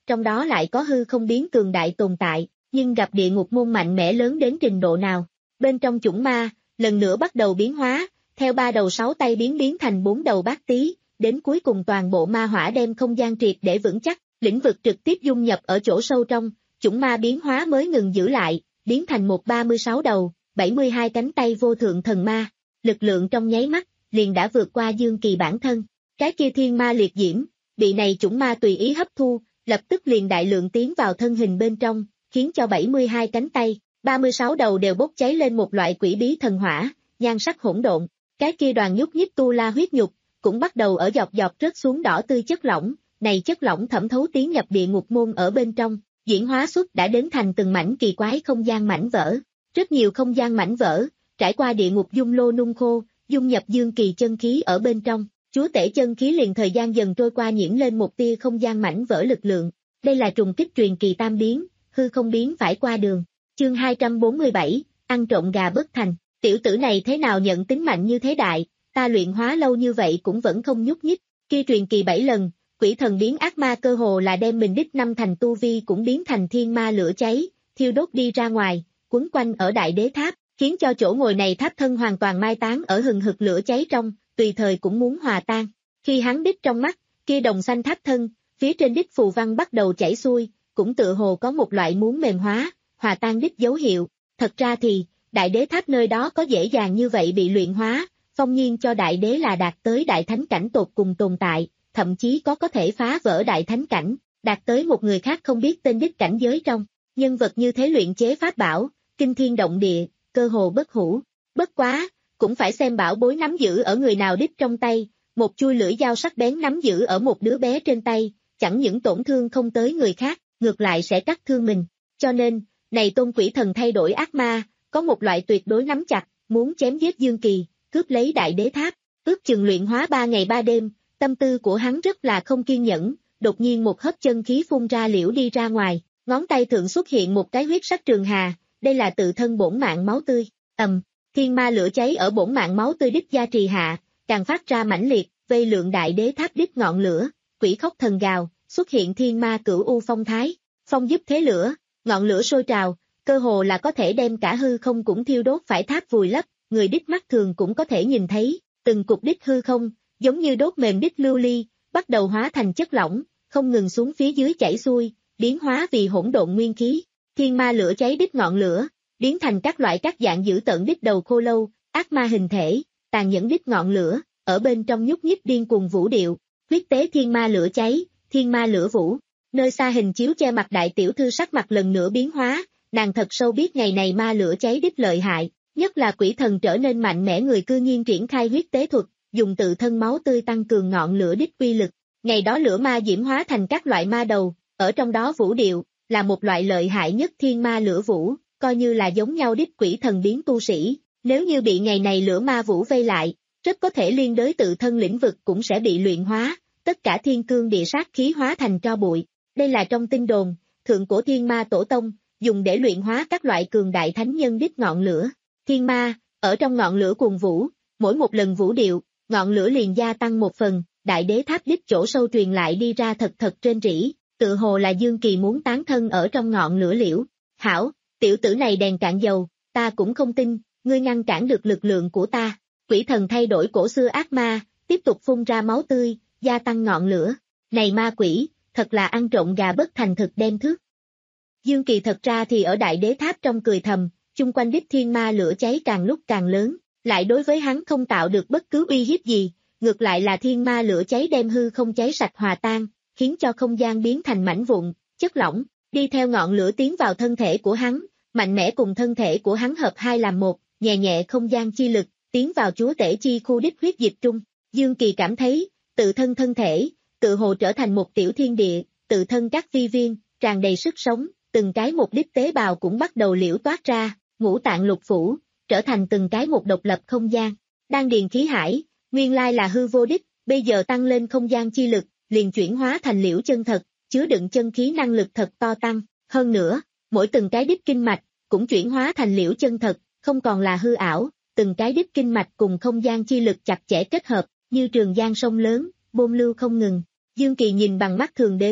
trong đó lại có hư không biến cường đại tồn tại, nhưng gặp địa ngục môn mạnh mẽ lớn đến trình độ nào. Bên trong chủng ma, lần nữa bắt đầu biến hóa, theo ba đầu sáu tay biến biến thành bốn đầu bát tí, đến cuối cùng toàn bộ ma hỏa đem không gian triệt để vững chắc, lĩnh vực trực tiếp dung nhập ở chỗ sâu trong, chủng ma biến hóa mới ngừng giữ lại, biến thành một ba mươi sáu đầu, bảy mươi hai cánh tay vô thượng thần ma, lực lượng trong nháy mắt, liền đã vượt qua Dương Kỳ bản thân. Cái kia thiên ma liệt diễm, bị này chủng ma tùy ý hấp thu, lập tức liền đại lượng tiến vào thân hình bên trong, khiến cho bảy mươi hai cánh tay, ba mươi sáu đầu đều bốc cháy lên một loại quỷ bí thần hỏa, nhan sắc hỗn độn. Cái kia đoàn nhúc nhích tu la huyết nhục, cũng bắt đầu ở dọc dọc rớt xuống đỏ tươi chất lỏng, này chất lỏng thẩm thấu tiến nhập địa ngục môn ở bên trong, diễn hóa xuất đã đến thành từng mảnh kỳ quái không gian mảnh vỡ. Rất nhiều không gian mảnh vỡ, trải qua địa ngục dung lô nung khô, dung nhập Dương Kỳ chân khí ở bên trong, chúa tể chân khí liền thời gian dần trôi qua nhiễm lên một tia không gian mảnh vỡ lực lượng. Đây là trùng kích truyền kỳ tam biến, hư không biến phải qua đường. Chương hai trăm bốn mươi bảy, ăn trộm gà bất thành. Tiểu tử này thế nào nhận tính mạnh như thế đại, ta luyện hóa lâu như vậy cũng vẫn không nhúc nhích. Kia truyền kỳ bảy lần, quỷ thần biến ác ma cơ hồ là đem mình đích năm thành tu vi cũng biến thành thiên ma lửa cháy, thiêu đốt đi ra ngoài, quấn quanh ở đại đế tháp, khiến cho chỗ ngồi này tháp thân hoàn toàn mai táng ở hừng hực lửa cháy trong, tùy thời cũng muốn hòa tan. Khi hắn đích trong mắt, kia đồng xanh tháp thân, phía trên đích phù văn bắt đầu chảy xuôi, cũng tựa hồ có một loại muốn mềm hóa, hòa tan đích dấu hiệu. Thật ra thì, đại đế tháp nơi đó có dễ dàng như vậy bị luyện hóa, phong nhiên cho đại đế là đạt tới đại thánh cảnh tột cùng tồn tại, thậm chí có có thể phá vỡ đại thánh cảnh, đạt tới một người khác không biết tên đích cảnh giới trong. Nhân vật như thế luyện chế pháp bảo, kinh thiên động địa, cơ hồ bất hủ. Bất quá, cũng phải xem bảo bối nắm giữ ở người nào đích trong tay, một chui lưỡi dao sắc bén nắm giữ ở một đứa bé trên tay, chẳng những tổn thương không tới người khác, ngược lại sẽ cắt thương mình. Cho nên, này tôn quỷ thần thay đổi ác ma, có một loại tuyệt đối nắm chặt, muốn chém giết Dương Kỳ, cướp lấy đại đế tháp, ước chừng luyện hóa ba ngày ba đêm, tâm tư của hắn rất là không kiên nhẫn, đột nhiên một hớp chân khí phun ra liễu đi ra ngoài, ngón tay thượng xuất hiện một cái huyết sắc trường hà, đây là tự thân bổn mạng máu tươi, ầm, thiên ma lửa cháy ở bổn mạng máu tươi đích gia trì hạ, càng phát ra mãnh liệt, vây lượng đại đế tháp đích ngọn lửa, quỷ khóc thần gào, xuất hiện thiên ma cửu u phong thái, phong giúp thế lửa, ngọn lửa sôi trào, cơ hồ là có thể đem cả hư không cũng thiêu đốt phải tháp vùi lấp, người đích mắt thường cũng có thể nhìn thấy, từng cục đích hư không, giống như đốt mềm đích lưu ly, bắt đầu hóa thành chất lỏng, không ngừng xuống phía dưới chảy xuôi, biến hóa vì hỗn độn nguyên khí. Thiên ma lửa cháy đích ngọn lửa, biến thành các loại các dạng dữ tợn đích đầu khô lâu, ác ma hình thể, tàn nhẫn đích ngọn lửa, ở bên trong nhúc nhích điên cuồng vũ điệu, huyết tế thiên ma lửa cháy, thiên ma lửa vũ. Nơi xa hình chiếu che mặt đại tiểu thư sắc mặt lần nữa biến hóa, nàng thật sâu biết ngày này ma lửa cháy đích lợi hại, nhất là quỷ thần trở nên mạnh mẽ người cư nhiên triển khai huyết tế thuật, dùng tự thân máu tươi tăng cường ngọn lửa đích uy lực. Ngày đó lửa ma diễm hóa thành các loại ma đầu, ở trong đó vũ điệu, là một loại lợi hại nhất thiên ma lửa vũ, coi như là giống nhau đích quỷ thần biến tu sĩ, nếu như bị ngày này lửa ma vũ vây lại, rất có thể liên đới tự thân lĩnh vực cũng sẽ bị luyện hóa, tất cả thiên cương địa sát khí hóa thành tro bụi. Đây là trong tin đồn, thượng cổ thiên ma tổ tông, dùng để luyện hóa các loại cường đại thánh nhân đích ngọn lửa. Thiên ma, ở trong ngọn lửa cuồng vũ, mỗi một lần vũ điệu, ngọn lửa liền gia tăng một phần, đại đế tháp đích chỗ sâu truyền lại đi ra thật thật trên rỉ, tự hồ là Dương Kỳ muốn tán thân ở trong ngọn lửa liễu. Hảo, tiểu tử này đèn cạn dầu, ta cũng không tin, ngươi ngăn cản được lực lượng của ta. Quỷ thần thay đổi cổ xưa ác ma, tiếp tục phun ra máu tươi, gia tăng ngọn lửa. Này ma quỷ, thật là ăn trộm gà bất thành thực đem thước. Dương Kỳ thật ra thì ở đại đế tháp trong cười thầm, chung quanh đích thiên ma lửa cháy càng lúc càng lớn, lại đối với hắn không tạo được bất cứ uy hiếp gì, ngược lại là thiên ma lửa cháy đem hư không cháy sạch hòa tan, khiến cho không gian biến thành mảnh vụn, chất lỏng, đi theo ngọn lửa tiến vào thân thể của hắn, mạnh mẽ cùng thân thể của hắn hợp hai làm một, nhẹ nhẹ không gian chi lực, tiến vào chúa tể chi khu đích huyết dịch trung. Dương Kỳ cảm thấy, tự thân thân thể, tự hồ trở thành một tiểu thiên địa, tự thân các vi viên, tràn đầy sức sống, từng cái một đích tế bào cũng bắt đầu liễu toát ra, ngũ tạng lục phủ, trở thành từng cái một độc lập không gian. Đan điền khí hải, nguyên lai là hư vô đích, bây giờ tăng lên không gian chi lực, liền chuyển hóa thành liễu chân thật, chứa đựng chân khí năng lực thật to tăng. Hơn nữa, mỗi từng cái đích kinh mạch, cũng chuyển hóa thành liễu chân thật, không còn là hư ảo, từng cái đích kinh mạch cùng không gian chi lực chặt chẽ kết hợp, như trường giang sông lớn, bôn lưu không ngừng. Dương Kỳ nhìn bằng mắt thường đến,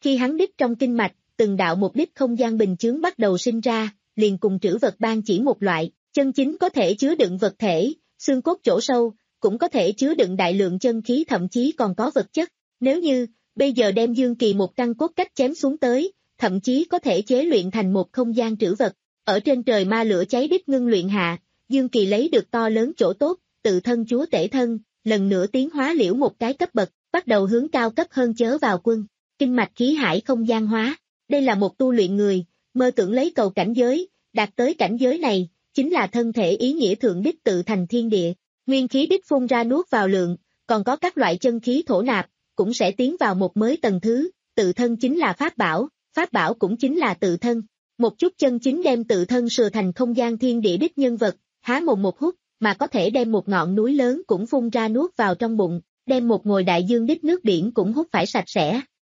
Khi hắn đích trong kinh mạch, từng đạo mục đích không gian bình chướng bắt đầu sinh ra, liền cùng trữ vật ban chỉ một loại, chân chính có thể chứa đựng vật thể, xương cốt chỗ sâu, cũng có thể chứa đựng đại lượng chân khí, thậm chí còn có vật chất. Nếu như, bây giờ đem Dương Kỳ một căn cốt cách chém xuống tới, thậm chí có thể chế luyện thành một không gian trữ vật. Ở trên trời ma lửa cháy đích ngưng luyện hạ, Dương Kỳ lấy được to lớn chỗ tốt, tự thân chúa tể thân, lần nữa tiến hóa liễu một cái cấp bậc, bắt đầu hướng cao cấp hơn chớ vào quân. Kinh mạch khí hải không gian hóa, đây là một tu luyện người, mơ tưởng lấy cầu cảnh giới, đạt tới cảnh giới này, chính là thân thể ý nghĩa thượng đích tự thành thiên địa, nguyên khí đích phun ra nuốt vào lượng, còn có các loại chân khí thổ nạp, cũng sẽ tiến vào một mới tầng thứ, tự thân chính là pháp bảo, pháp bảo cũng chính là tự thân. Một chút chân chính đem tự thân sửa thành không gian thiên địa đích nhân vật, há mồm một hút, mà có thể đem một ngọn núi lớn cũng phun ra nuốt vào trong bụng, đem một ngồi đại dương đích nước biển cũng hút phải sạch sẽ.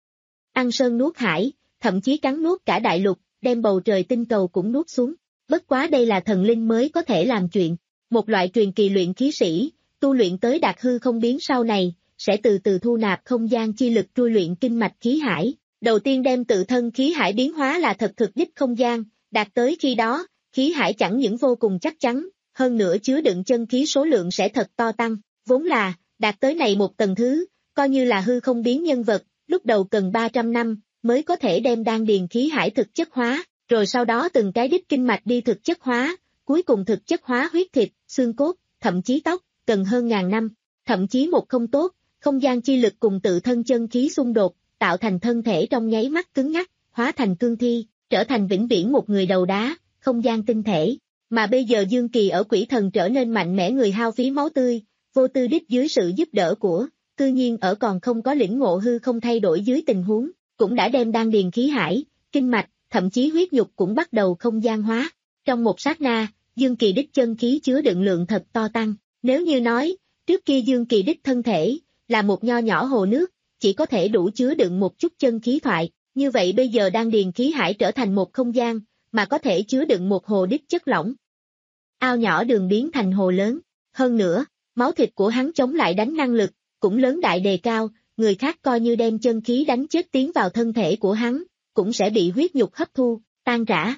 Ăn sơn nuốt hải, thậm chí cắn nuốt cả đại lục, đem bầu trời tinh cầu cũng nuốt xuống. Bất quá đây là thần linh mới có thể làm chuyện. Một loại truyền kỳ luyện khí sĩ, tu luyện tới đạt hư không biến sau này, sẽ từ từ thu nạp không gian chi lực trui luyện kinh mạch khí hải. Đầu tiên đem tự thân khí hải biến hóa là thật thực đích không gian, đạt tới khi đó, khí hải chẳng những vô cùng chắc chắn, hơn nữa chứa đựng chân khí số lượng sẽ thật to tăng, vốn là, đạt tới này một tầng thứ, coi như là hư không biến nhân vật, lúc đầu cần ba trăm năm, mới có thể đem đan điền khí hải thực chất hóa, rồi sau đó từng cái đích kinh mạch đi thực chất hóa, cuối cùng thực chất hóa huyết thịt, xương cốt, thậm chí tóc, cần hơn ngàn năm, thậm chí một không tốt, không gian chi lực cùng tự thân chân khí xung đột, tạo thành thân thể trong nháy mắt cứng ngắc, hóa thành cương thi, trở thành vĩnh viễn một người đầu đá, không gian tinh thể. Mà bây giờ Dương Kỳ ở quỷ thần trở nên mạnh mẽ người hao phí máu tươi, vô tư đích dưới sự giúp đỡ của, cư nhiên ở còn không có lĩnh ngộ hư không thay đổi dưới tình huống, cũng đã đem đan điền khí hải, kinh mạch, thậm chí huyết nhục cũng bắt đầu không gian hóa. Trong một sát na, Dương Kỳ đích chân khí chứa đựng lượng thật to tăng, nếu như nói, trước kia Dương Kỳ đích thân thể, là một nho nhỏ hồ nước, chỉ có thể đủ chứa đựng một chút chân khí thoại, như vậy bây giờ đan điền khí hải trở thành một không gian, mà có thể chứa đựng một hồ đích chất lỏng. Ao nhỏ đường biến thành hồ lớn, hơn nữa, máu thịt của hắn chống lại đánh năng lực, cũng lớn đại đề cao, người khác coi như đem chân khí đánh chết tiến vào thân thể của hắn, cũng sẽ bị huyết nhục hấp thu, tan rã.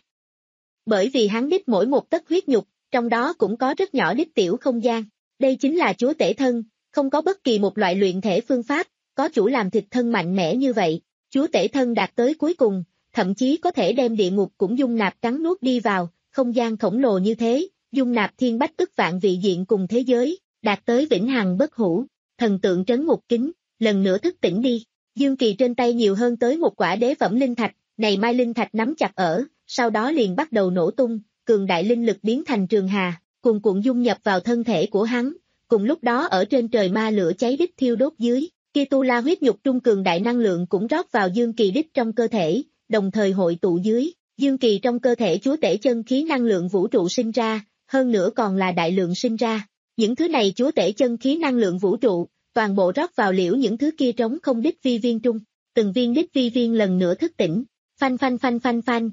Bởi vì hắn đích mỗi một tấc huyết nhục, trong đó cũng có rất nhỏ đích tiểu không gian, đây chính là chúa tể thân, không có bất kỳ một loại luyện thể phương pháp, có chủ làm thịt thân mạnh mẽ như vậy, chúa tể thân đạt tới cuối cùng, thậm chí có thể đem địa ngục cũng dung nạp cắn nuốt đi vào, không gian khổng lồ như thế, dung nạp thiên bách ức vạn vị diện cùng thế giới, đạt tới vĩnh hằng bất hủ, thần tượng trấn ngục kính, lần nữa thức tỉnh đi. Dương Kỳ trên tay nhiều hơn tới một quả đế phẩm linh thạch, này mai linh thạch nắm chặt ở, sau đó liền bắt đầu nổ tung, cường đại linh lực biến thành trường hà, cuồn cuộn dung nhập vào thân thể của hắn, cùng lúc đó ở trên trời ma lửa cháy đích thiêu đốt dưới, kia tu la huyết nhục trung cường đại năng lượng cũng rót vào Dương Kỳ đích trong cơ thể, đồng thời hội tụ dưới, Dương Kỳ trong cơ thể chúa tể chân khí năng lượng vũ trụ sinh ra, hơn nữa còn là đại lượng sinh ra, những thứ này chúa tể chân khí năng lượng vũ trụ, toàn bộ rót vào liễu những thứ kia trống không đích vi viên trung, từng viên đích vi viên lần nữa thức tỉnh, phanh phanh phanh phanh phanh.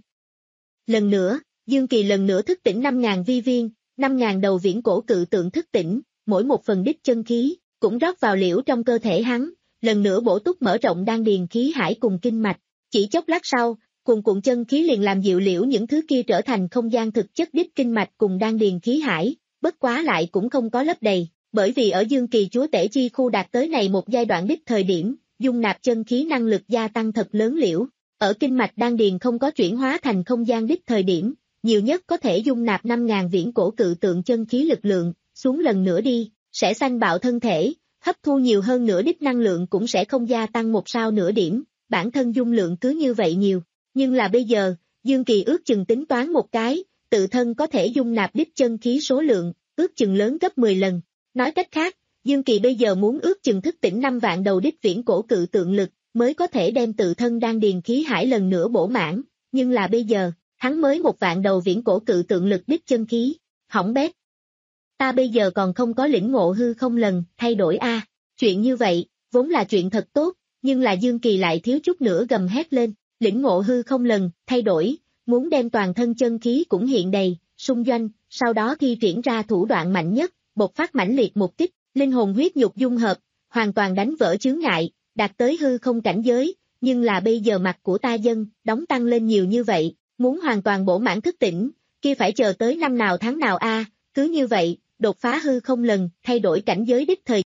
Lần nữa, Dương Kỳ lần nữa thức tỉnh năm ngàn vi viên, năm ngàn đầu viễn cổ cự tượng thức tỉnh, mỗi một phần đích chân khí, cũng rót vào liễu trong cơ thể hắn, lần nữa bổ túc mở rộng đan điền khí hải cùng kinh mạch, chỉ chốc lát sau, cuồn cuộn chân khí liền làm dịu liễu những thứ kia trở thành không gian thực chất đích kinh mạch cùng đan điền khí hải, bất quá lại cũng không có lấp đầy, bởi vì ở Dương Kỳ chúa tể chi khu đạt tới này một giai đoạn đích thời điểm, dung nạp chân khí năng lực gia tăng thật lớn liễu, ở kinh mạch đan điền không có chuyển hóa thành không gian đích thời điểm, nhiều nhất có thể dung nạp năm ngàn viễn cổ cự tượng chân khí lực lượng, xuống lần nữa đi, sẽ sanh bạo thân thể, hấp thu nhiều hơn nữa đích năng lượng cũng sẽ không gia tăng một sao nửa điểm, bản thân dung lượng cứ như vậy nhiều, nhưng là bây giờ, Dương Kỳ ước chừng tính toán một cái, tự thân có thể dung nạp đích chân khí số lượng, ước chừng lớn gấp mười lần, nói cách khác, Dương Kỳ bây giờ muốn ước chừng thức tỉnh năm vạn đầu đích viễn cổ cự tượng lực, mới có thể đem tự thân đan điền khí hải lần nữa bổ mãn, nhưng là bây giờ, hắn mới một vạn đầu viễn cổ cự tượng lực đích chân khí, hỏng bét. Ta bây giờ còn không có lĩnh ngộ hư không lần, thay đổi a. Chuyện như vậy, vốn là chuyện thật tốt, nhưng là Dương Kỳ lại thiếu chút nữa gầm hét lên, lĩnh ngộ hư không lần, thay đổi, muốn đem toàn thân chân khí cũng hiện đầy, xung doanh, sau đó thi triển ra thủ đoạn mạnh nhất, bộc phát mãnh liệt một kích, linh hồn huyết nhục dung hợp, hoàn toàn đánh vỡ chướng ngại, đạt tới hư không cảnh giới, nhưng là bây giờ mặt của ta dân, đóng tăng lên nhiều như vậy, muốn hoàn toàn bổ mãn thức tỉnh, kia phải chờ tới năm nào tháng nào a, à, cứ như vậy, đột phá hư không lần, thay đổi cảnh giới đích thời.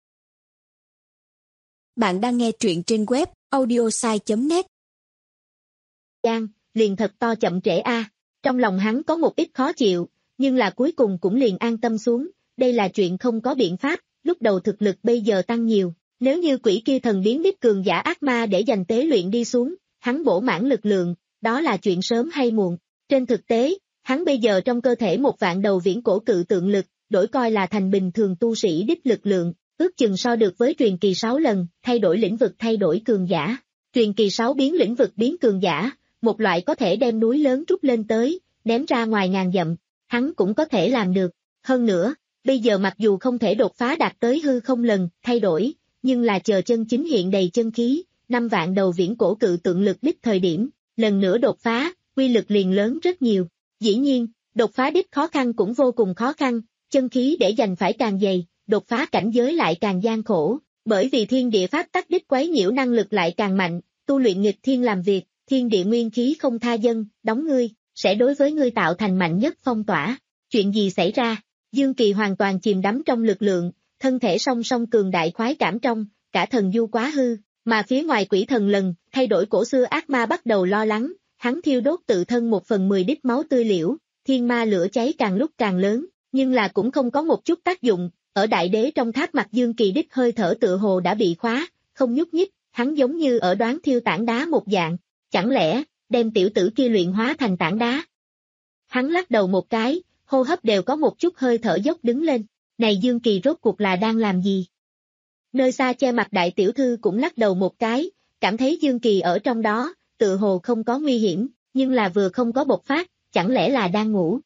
Bạn đang nghe truyện trên web audiosai chấm net. Giang, liền thật to chậm trễ a. À. Trong lòng hắn có một ít khó chịu, nhưng là cuối cùng cũng liền an tâm xuống, đây là chuyện không có biện pháp, lúc đầu thực lực bây giờ tăng nhiều, nếu như quỷ kia thần biến đích cường giả ác ma để dành tế luyện đi xuống, hắn bổ mãn lực lượng, đó là chuyện sớm hay muộn. Trên thực tế, hắn bây giờ trong cơ thể một vạn đầu viễn cổ cự tượng lực, đổi coi là thành bình thường tu sĩ đích lực lượng, ước chừng so được với truyền kỳ sáu lần, thay đổi lĩnh vực thay đổi cường giả. Truyền kỳ sáu biến lĩnh vực biến cường giả, một loại có thể đem núi lớn trút lên tới, ném ra ngoài ngàn dặm, hắn cũng có thể làm được. Hơn nữa, bây giờ mặc dù không thể đột phá đạt tới hư không lần, thay đổi, nhưng là chờ chân chính hiện đầy chân khí, năm vạn đầu viễn cổ cự tượng lực đích thời điểm, lần nữa đột phá, quy lực liền lớn rất nhiều. Dĩ nhiên, đột phá đích khó khăn cũng vô cùng khó khăn, chân khí để dành phải càng dày, đột phá cảnh giới lại càng gian khổ, bởi vì thiên địa pháp tắc đích quấy nhiễu năng lực lại càng mạnh, tu luyện nghịch thiên làm việc, thiên địa nguyên khí không tha dân, đóng ngươi, sẽ đối với ngươi tạo thành mạnh nhất phong tỏa. Chuyện gì xảy ra? Dương Kỳ hoàn toàn chìm đắm trong lực lượng, thân thể song song cường đại khoái cảm trong, cả thần du quá hư, mà phía ngoài quỷ thần lần, thay đổi cổ xưa ác ma bắt đầu lo lắng, hắn thiêu đốt tự thân một phần mười đích máu tươi liễu, thiên ma lửa cháy càng lúc càng lớn, nhưng là cũng không có một chút tác dụng, ở đại đế trong tháp mặt Dương Kỳ đích hơi thở tựa hồ đã bị khóa, không nhúc nhích, hắn giống như ở đoán thiêu tảng đá một dạng, chẳng lẽ, đem tiểu tử kia luyện hóa thành tảng đá. Hắn lắc đầu một cái, hô hấp đều có một chút hơi thở dốc đứng lên, này Dương Kỳ rốt cuộc là đang làm gì? Nơi xa che mặt đại tiểu thư cũng lắc đầu một cái, cảm thấy Dương Kỳ ở trong đó, tựa hồ không có nguy hiểm, nhưng là vừa không có bộc phát, chẳng lẽ là đang ngủ.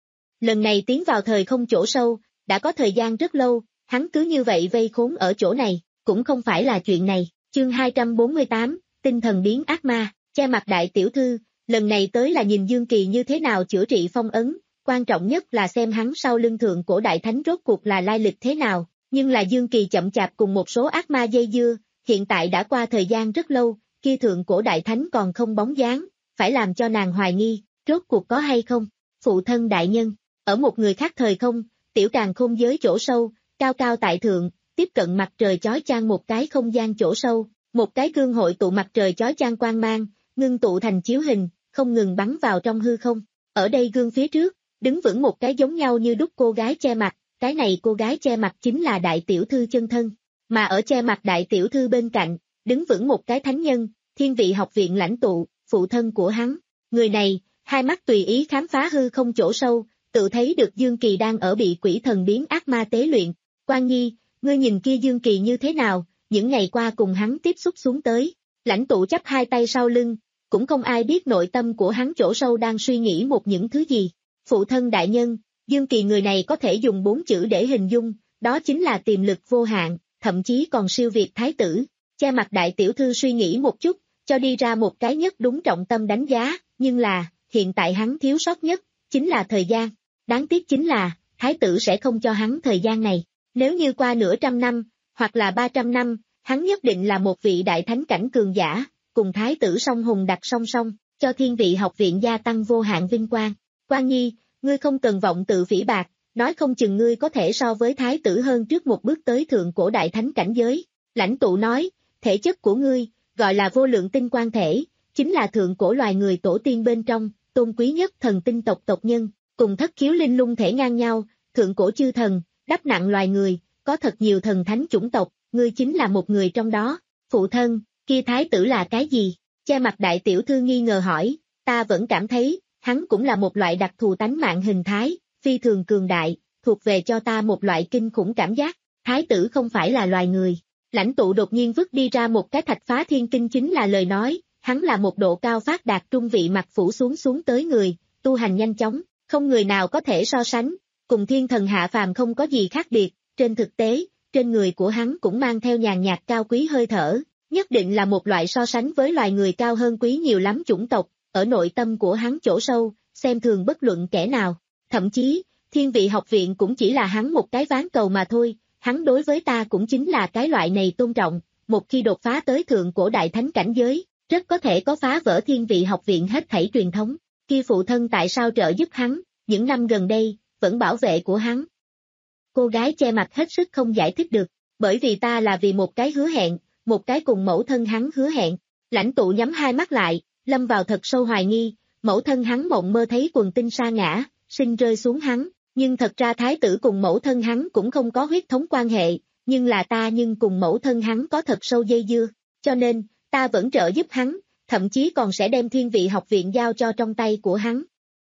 Lần này tiến vào thời không chỗ sâu, đã có thời gian rất lâu, hắn cứ như vậy vây khốn ở chỗ này, cũng không phải là chuyện này. Chương hai trăm bốn mươi tám, tinh thần biến ác ma, che mặt đại tiểu thư, lần này tới là nhìn Dương Kỳ như thế nào chữa trị phong ấn, quan trọng nhất là xem hắn sau lưng thượng cổ đại thánh rốt cuộc là lai lịch thế nào, nhưng là Dương Kỳ chậm chạp cùng một số ác ma dây dưa, hiện tại đã qua thời gian rất lâu, kia thượng cổ đại thánh còn không bóng dáng, phải làm cho nàng hoài nghi, rốt cuộc có hay không. Phụ thân đại nhân, ở một người khác thời không, tiểu càn khôn giới chỗ sâu, cao cao tại thượng, tiếp cận mặt trời chói chang một cái không gian chỗ sâu, một cái gương hội tụ mặt trời chói chang quang mang, ngưng tụ thành chiếu hình, không ngừng bắn vào trong hư không. Ở đây gương phía trước, đứng vững một cái giống nhau như đúc cô gái che mặt, cái này cô gái che mặt chính là đại tiểu thư chân thân, mà ở che mặt đại tiểu thư bên cạnh, đứng vững một cái thánh nhân, thiên vị học viện lãnh tụ, phụ thân của hắn. Người này, hai mắt tùy ý khám phá hư không chỗ sâu, tự thấy được Dương Kỳ đang ở bị quỷ thần biến ác ma tế luyện. Quan Nhi, ngươi nhìn kia Dương Kỳ như thế nào, những ngày qua cùng hắn tiếp xúc xuống tới. Lãnh tụ chắp hai tay sau lưng, cũng không ai biết nội tâm của hắn chỗ sâu đang suy nghĩ một những thứ gì. Phụ thân đại nhân, Dương Kỳ người này có thể dùng bốn chữ để hình dung, đó chính là tiềm lực vô hạn, thậm chí còn siêu việt thái tử. Che mặt đại tiểu thư suy nghĩ một chút, cho đi ra một cái nhất đúng trọng tâm đánh giá, nhưng là, hiện tại hắn thiếu sót nhất, chính là thời gian. Đáng tiếc chính là, thái tử sẽ không cho hắn thời gian này. Nếu như qua nửa trăm năm, hoặc là ba trăm năm, hắn nhất định là một vị đại thánh cảnh cường giả, cùng thái tử song hùng đặt song song, cho thiên vị học viện gia tăng vô hạn vinh quang. Quan Nhi, ngươi không cần vọng tự phỉ bạc, nói không chừng ngươi có thể so với thái tử hơn trước một bước tới thượng cổ đại thánh cảnh giới. Lãnh tụ nói, thể chất của ngươi, gọi là vô lượng tinh quan thể, chính là thượng cổ loài người tổ tiên bên trong, tôn quý nhất thần tinh tộc tộc nhân, cùng thất khiếu linh lung thể ngang nhau, thượng cổ chư thần, đắp nặng loài người, có thật nhiều thần thánh chủng tộc, ngươi chính là một người trong đó. Phụ thân, kia thái tử là cái gì? Che mặt đại tiểu thư nghi ngờ hỏi, ta vẫn cảm thấy, hắn cũng là một loại đặc thù tánh mạng hình thái, phi thường cường đại, thuộc về cho ta một loại kinh khủng cảm giác, thái tử không phải là loài người. Lãnh tụ đột nhiên vứt đi ra một cái thạch phá thiên kinh chính là lời nói, hắn là một độ cao phát đạt trung vị mặt phủ xuống xuống tới người, tu hành nhanh chóng, không người nào có thể so sánh, cùng thiên thần hạ phàm không có gì khác biệt, trên thực tế, trên người của hắn cũng mang theo nhàn nhạt cao quý hơi thở, nhất định là một loại so sánh với loài người cao hơn quý nhiều lắm chủng tộc, ở nội tâm của hắn chỗ sâu, xem thường bất luận kẻ nào, thậm chí, thiên vị học viện cũng chỉ là hắn một cái ván cầu mà thôi, hắn đối với ta cũng chính là cái loại này tôn trọng, một khi đột phá tới thượng cổ đại thánh cảnh giới, rất có thể có phá vỡ thiên vị học viện hết thảy truyền thống. Kia phụ thân tại sao trợ giúp hắn, những năm gần đây, vẫn bảo vệ của hắn. Cô gái che mặt hết sức không giải thích được, bởi vì ta là vì một cái hứa hẹn, một cái cùng mẫu thân hắn hứa hẹn. Lãnh tụ nhắm hai mắt lại, lâm vào thật sâu hoài nghi, mẫu thân hắn mộng mơ thấy quần tinh sa ngã, sinh rơi xuống hắn, nhưng thật ra thái tử cùng mẫu thân hắn cũng không có huyết thống quan hệ, nhưng là ta nhưng cùng mẫu thân hắn có thật sâu dây dưa, cho nên, ta vẫn trợ giúp hắn, thậm chí còn sẽ đem thiên vị học viện giao cho trong tay của hắn.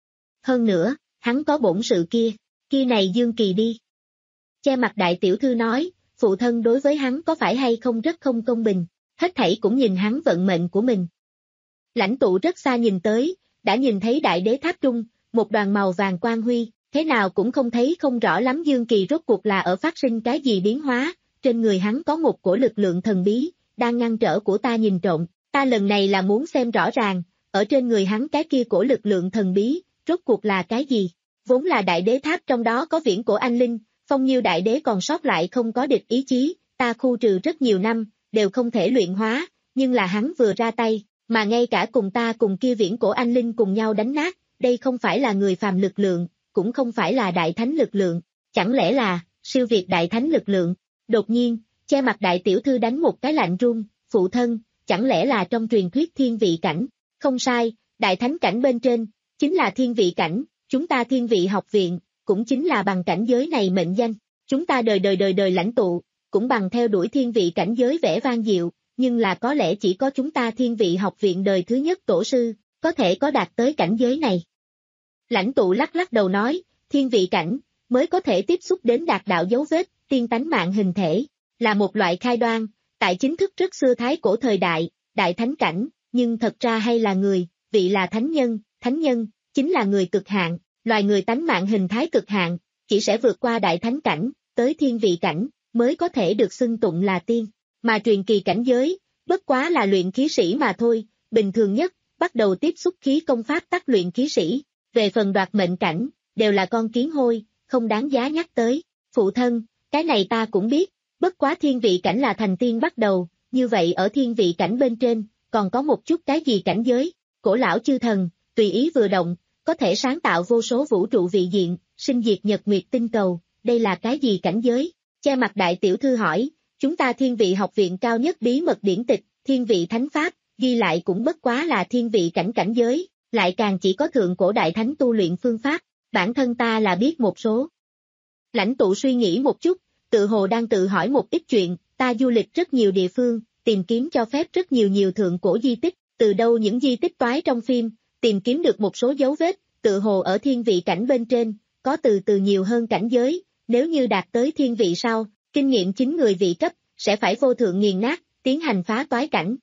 Hơn nữa, hắn có bổn sự kia, kia này Dương Kỳ đi. Che mặt đại tiểu thư nói, phụ thân đối với hắn có phải hay không rất không công bình, hết thảy cũng nhìn hắn vận mệnh của mình. Lãnh tụ rất xa nhìn tới, đã nhìn thấy đại đế tháp trung, một đoàn màu vàng quang huy, thế nào cũng không thấy không rõ lắm Dương Kỳ rốt cuộc là ở phát sinh cái gì biến hóa, trên người hắn có một cổ lực lượng thần bí, đang ngăn trở của ta nhìn trộm, ta lần này là muốn xem rõ ràng, ở trên người hắn cái kia cổ lực lượng thần bí, rốt cuộc là cái gì, vốn là đại đế tháp trong đó có viễn cổ anh linh, phong nhiêu đại đế còn sót lại không có địch ý chí, ta khu trừ rất nhiều năm, đều không thể luyện hóa, nhưng là hắn vừa ra tay, mà ngay cả cùng ta cùng kia viễn cổ anh linh cùng nhau đánh nát, đây không phải là người phàm lực lượng, cũng không phải là đại thánh lực lượng, chẳng lẽ là, siêu việt đại thánh lực lượng, đột nhiên, che mặt đại tiểu thư đánh một cái lạnh run, phụ thân, chẳng lẽ là trong truyền thuyết thiên vị cảnh, không sai, đại thánh cảnh bên trên, chính là thiên vị cảnh, chúng ta thiên vị học viện, cũng chính là bằng cảnh giới này mệnh danh, chúng ta đời đời đời đời lãnh tụ, cũng bằng theo đuổi thiên vị cảnh giới vẻ vang diệu, nhưng là có lẽ chỉ có chúng ta thiên vị học viện đời thứ nhất tổ sư, có thể có đạt tới cảnh giới này. Lãnh tụ lắc lắc đầu nói, thiên vị cảnh, mới có thể tiếp xúc đến đạt đạo dấu vết, tiên tánh mạng hình thể, là một loại khai đoan, tại chính thức rất xưa thái cổ thời đại, đại thánh cảnh, nhưng thật ra hay là người, vị là thánh nhân, thánh nhân, chính là người cực hạn, loài người tánh mạng hình thái cực hạn, chỉ sẽ vượt qua đại thánh cảnh, tới thiên vị cảnh, mới có thể được xưng tụng là tiên, mà truyền kỳ cảnh giới, bất quá là luyện khí sĩ mà thôi, bình thường nhất, bắt đầu tiếp xúc khí công pháp tắc luyện khí sĩ, về phần đoạt mệnh cảnh, đều là con kiến hôi, không đáng giá nhắc tới, phụ thân, cái này ta cũng biết, bất quá thiên vị cảnh là thành tiên bắt đầu, như vậy ở thiên vị cảnh bên trên, còn có một chút cái gì cảnh giới, cổ lão chư thần, tùy ý vừa động, có thể sáng tạo vô số vũ trụ vị diện, sinh diệt nhật nguyệt tinh cầu, đây là cái gì cảnh giới? Che mặt đại tiểu thư hỏi, chúng ta thiên vị học viện cao nhất bí mật điển tịch, thiên vị thánh pháp, ghi lại cũng bất quá là thiên vị cảnh cảnh giới, lại càng chỉ có thượng cổ đại thánh tu luyện phương pháp, bản thân ta là biết một số. Lãnh tụ suy nghĩ một chút, tự hồ đang tự hỏi một ít chuyện, ta du lịch rất nhiều địa phương, tìm kiếm cho phép rất nhiều nhiều thượng cổ di tích, từ đâu những di tích toái trong phim, tìm kiếm được một số dấu vết, tự hồ ở thiên vị cảnh bên trên, có từ từ nhiều hơn cảnh giới, nếu như đạt tới thiên vị sau, kinh nghiệm chính người vị cấp, sẽ phải vô thượng nghiền nát, tiến hành phá toái cảnh.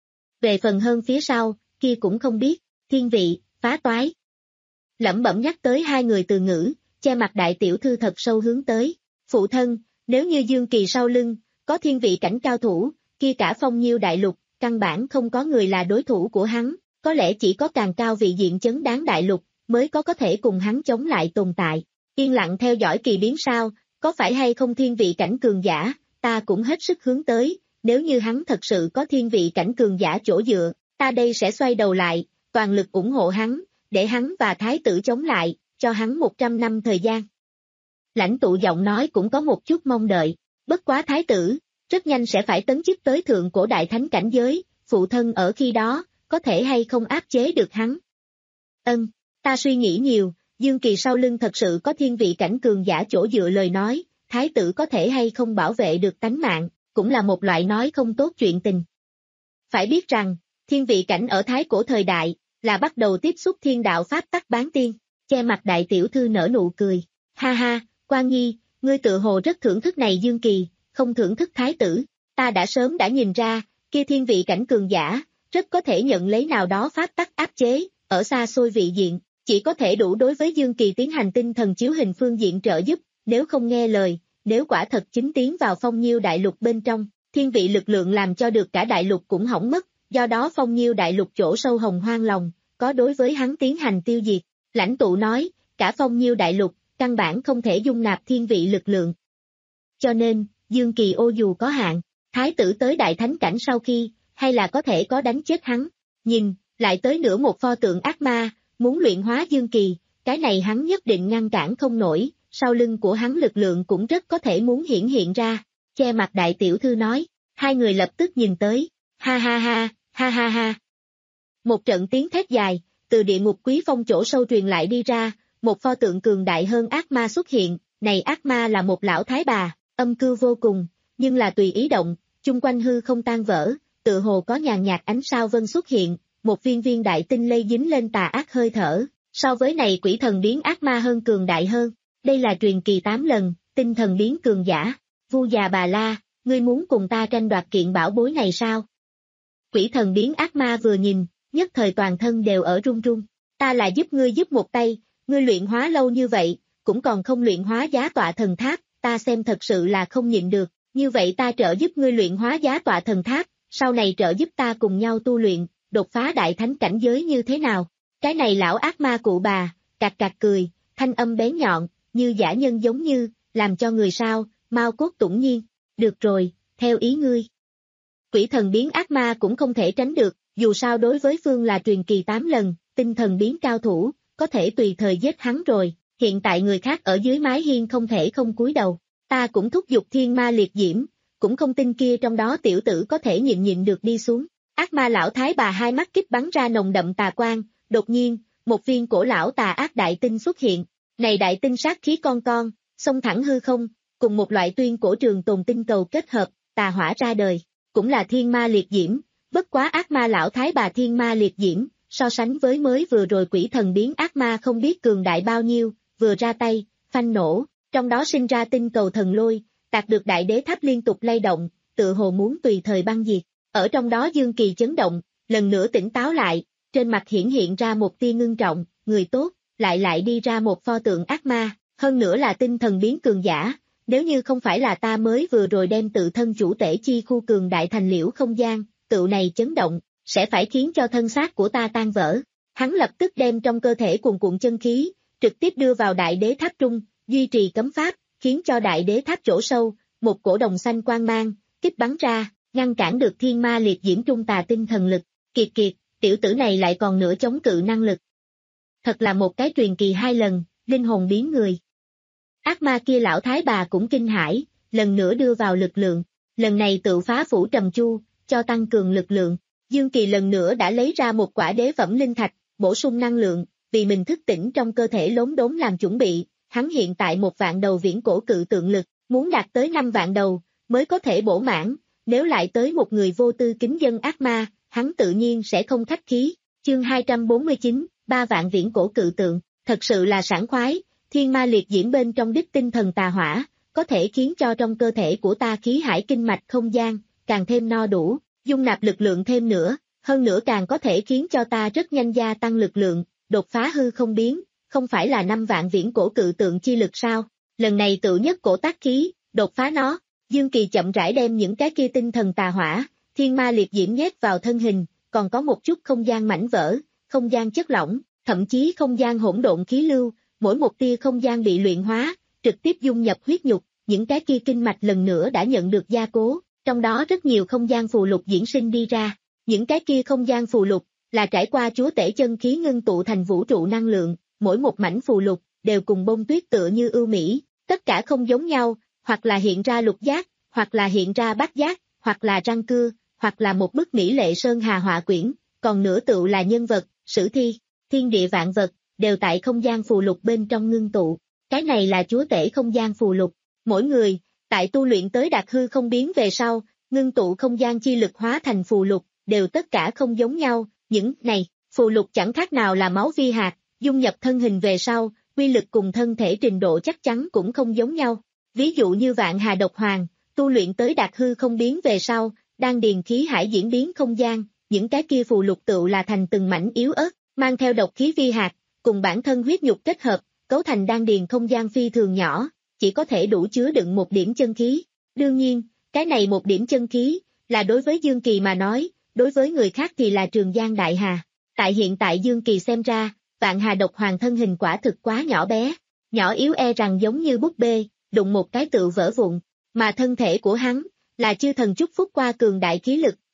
Về phần hơn phía sau, kia cũng không biết, thiên vị, phá toái. Lẩm bẩm nhắc tới hai người từ ngữ, che mặt đại tiểu thư thật sâu hướng tới, phụ thân, nếu như Dương Kỳ sau lưng, có thiên vị cảnh cao thủ, kia cả phong nhiêu đại lục, căn bản không có người là đối thủ của hắn, có lẽ chỉ có càng cao vị diện chấn đáng đại lục, mới có có thể cùng hắn chống lại tồn tại. Yên lặng theo dõi kỳ biến sao, có phải hay không thiên vị cảnh cường giả, ta cũng hết sức hướng tới, nếu như hắn thật sự có thiên vị cảnh cường giả chỗ dựa, ta đây sẽ xoay đầu lại, toàn lực ủng hộ hắn, để hắn và thái tử chống lại, cho hắn một trăm năm thời gian. Lãnh tụ giọng nói cũng có một chút mong đợi, bất quá thái tử, rất nhanh sẽ phải tấn chức tới thượng cổ đại thánh cảnh giới, phụ thân ở khi đó, có thể hay không áp chế được hắn. Ân, ta suy nghĩ nhiều, Dương Kỳ sau lưng thật sự có thiên vị cảnh cường giả chỗ dựa lời nói, thái tử có thể hay không bảo vệ được tánh mạng, cũng là một loại nói không tốt chuyện tình. Phải biết rằng, thiên vị cảnh ở thái cổ thời đại, là bắt đầu tiếp xúc thiên đạo pháp tắc bán tiên, che mặt đại tiểu thư nở nụ cười, ha ha, Quan Nhi, ngươi tự hồ rất thưởng thức này Dương Kỳ, không thưởng thức thái tử, ta đã sớm đã nhìn ra, kia thiên vị cảnh cường giả, rất có thể nhận lấy nào đó pháp tắc áp chế, ở xa xôi vị diện, chỉ có thể đủ đối với Dương Kỳ tiến hành tinh thần chiếu hình phương diện trợ giúp, nếu không nghe lời, nếu quả thật chính tiến vào phong nhiêu đại lục bên trong, thiên vị lực lượng làm cho được cả đại lục cũng hỏng mất, do đó phong nhiêu đại lục chỗ sâu hồng hoang lòng, có đối với hắn tiến hành tiêu diệt. Lãnh tụ nói, cả phong nhiêu đại lục, căn bản không thể dung nạp thiên vị lực lượng. Cho nên, Dương Kỳ ô dù có hạn, thái tử tới đại thánh cảnh sau khi, hay là có thể có đánh chết hắn. Nhìn, lại tới nữa một pho tượng ác ma, muốn luyện hóa dương kỳ, cái này hắn nhất định ngăn cản không nổi, sau lưng của hắn lực lượng cũng rất có thể muốn hiển hiện ra. Che mặt đại tiểu thư nói, hai người lập tức nhìn tới, ha ha ha, ha ha ha. Một trận tiếng thét dài, từ địa ngục quý phong chỗ sâu truyền lại đi ra, một pho tượng cường đại hơn ác ma xuất hiện, này ác ma là một lão thái bà, âm cư vô cùng, nhưng là tùy ý động, chung quanh hư không tan vỡ, tự hồ có nhàn nhạt ánh sao vân xuất hiện, một viên viên đại tinh lây dính lên tà ác hơi thở, so với này quỷ thần biến ác ma hơn cường đại hơn, đây là truyền kỳ tám lần, tinh thần biến cường giả, Vu già bà la, ngươi muốn cùng ta tranh đoạt kiện bảo bối này sao? Quỷ thần biến ác ma vừa nhìn, nhất thời toàn thân đều ở run run, ta là giúp ngươi giúp một tay, ngươi luyện hóa lâu như vậy, cũng còn không luyện hóa giá tọa thần tháp, ta xem thật sự là không nhịn được, như vậy ta trợ giúp ngươi luyện hóa giá tọa thần tháp, sau này trợ giúp ta cùng nhau tu luyện, đột phá đại thánh cảnh giới như thế nào? Cái này lão ác ma cụ bà, cạc cạc cười, thanh âm bén nhọn, như giả nhân giống như, làm cho người sao, mau cốt tủng nhiên, được rồi, theo ý ngươi. Quỷ thần biến ác ma cũng không thể tránh được, dù sao đối với Phương là truyền kỳ tám lần, tinh thần biến cao thủ, có thể tùy thời giết hắn rồi, hiện tại người khác ở dưới mái hiên không thể không cúi đầu, ta cũng thúc giục thiên ma liệt diễm, cũng không tin kia trong đó tiểu tử có thể nhịn nhịn được đi xuống. Ác ma lão thái bà hai mắt kích bắn ra nồng đậm tà quang, đột nhiên, một viên cổ lão tà ác đại tinh xuất hiện, này đại tinh sát khí con con, xông thẳng hư không, cùng một loại tuyên cổ trường tồn tinh cầu kết hợp, tà hỏa ra đời, cũng là thiên ma liệt diễm, bất quá ác ma lão thái bà thiên ma liệt diễm, so sánh với mới vừa rồi quỷ thần biến ác ma không biết cường đại bao nhiêu, vừa ra tay, phanh nổ, trong đó sinh ra tinh cầu thần lôi, đạt được đại đế tháp liên tục lay động, tự hồ muốn tùy thời băng diệt, ở trong đó dương kỳ chấn động, lần nữa tỉnh táo lại, trên mặt hiển hiện ra một tia ngưng trọng, người tốt, lại lại đi ra một pho tượng ác ma, hơn nữa là tinh thần biến cường giả, nếu như không phải là ta mới vừa rồi đem tự thân chủ tể chi khu cường đại thành liễu không gian, tự này chấn động, sẽ phải khiến cho thân xác của ta tan vỡ. Hắn lập tức đem trong cơ thể cuồn cuộn chân khí, trực tiếp đưa vào đại đế tháp trung, duy trì cấm pháp, khiến cho đại đế tháp chỗ sâu, một cổ đồng xanh quang mang, kích bắn ra, ngăn cản được thiên ma liệt diễm trung tà tinh thần lực, kiệt kiệt, tiểu tử này lại còn nửa chống cự năng lực. Thật là một cái truyền kỳ hai lần, linh hồn biến người. Ác ma kia lão thái bà cũng kinh hãi, lần nữa đưa vào lực lượng, lần này tự phá phủ trầm chu, cho tăng cường lực lượng. Dương Kỳ lần nữa đã lấy ra một quả đế phẩm linh thạch, bổ sung năng lượng, vì mình thức tỉnh trong cơ thể lốm đốm làm chuẩn bị, hắn hiện tại một vạn đầu viễn cổ cự tượng lực, muốn đạt tới năm vạn đầu, mới có thể bổ mãn, nếu lại tới một người vô tư kính dân ác ma, hắn tự nhiên sẽ không khách khí. Chương hai trăm bốn mươi chín, ba vạn viễn cổ cự tượng, thật sự là sảng khoái, thiên ma liệt diễm bên trong đích tinh thần tà hỏa, có thể khiến cho trong cơ thể của ta khí hải kinh mạch không gian, càng thêm no đủ, dung nạp lực lượng thêm nữa, hơn nữa càng có thể khiến cho ta rất nhanh gia tăng lực lượng, đột phá hư không biến, không phải là năm vạn viễn cổ cự tượng chi lực sao, lần này tự nhất cổ tác khí, đột phá nó, Dương Kỳ chậm rãi đem những cái kia tinh thần tà hỏa, thiên ma liệt diễm nhét vào thân hình, còn có một chút không gian mảnh vỡ, không gian chất lỏng, thậm chí không gian hỗn độn khí lưu, mỗi một tia không gian bị luyện hóa, trực tiếp dung nhập huyết nhục, những cái kia kinh mạch lần nữa đã nhận được gia cố, trong đó rất nhiều không gian phù lục diễn sinh đi ra, những cái kia không gian phù lục, là trải qua chúa tể chân khí ngưng tụ thành vũ trụ năng lượng, mỗi một mảnh phù lục, đều cùng bông tuyết tựa như ưu mỹ, tất cả không giống nhau, hoặc là hiện ra lục giác, hoặc là hiện ra bát giác, hoặc là răng cưa, hoặc là một bức mỹ lệ sơn hà họa quyển, còn nửa tựu là nhân vật, sử thi, thiên địa vạn vật, đều tại không gian phù lục bên trong ngưng tụ, cái này là chúa tể không gian phù lục, mỗi người, tại tu luyện tới đạt hư không biến về sau, ngưng tụ không gian chi lực hóa thành phù lục, đều tất cả không giống nhau, những này, phù lục chẳng khác nào là máu vi hạt, dung nhập thân hình về sau, quy lực cùng thân thể trình độ chắc chắn cũng không giống nhau. Ví dụ như Vạn Hà Độc Hoàng, tu luyện tới đạt hư không biến về sau, đan điền khí hải diễn biến không gian, những cái kia phù lục tựu là thành từng mảnh yếu ớt, mang theo độc khí vi hạt, cùng bản thân huyết nhục kết hợp, cấu thành đan điền không gian phi thường nhỏ, chỉ có thể đủ chứa đựng một điểm chân khí. Đương nhiên, cái này một điểm chân khí, là đối với Dương Kỳ mà nói, đối với người khác thì là Trường Giang Đại Hà. Tại hiện tại Dương Kỳ xem ra, Vạn Hà Độc Hoàng thân hình quả thực quá nhỏ bé, nhỏ yếu e rằng giống như búp bê, đụng một cái tự vỡ vụn, mà thân thể của hắn, là chư thần chúc phúc qua cường đại khí lực,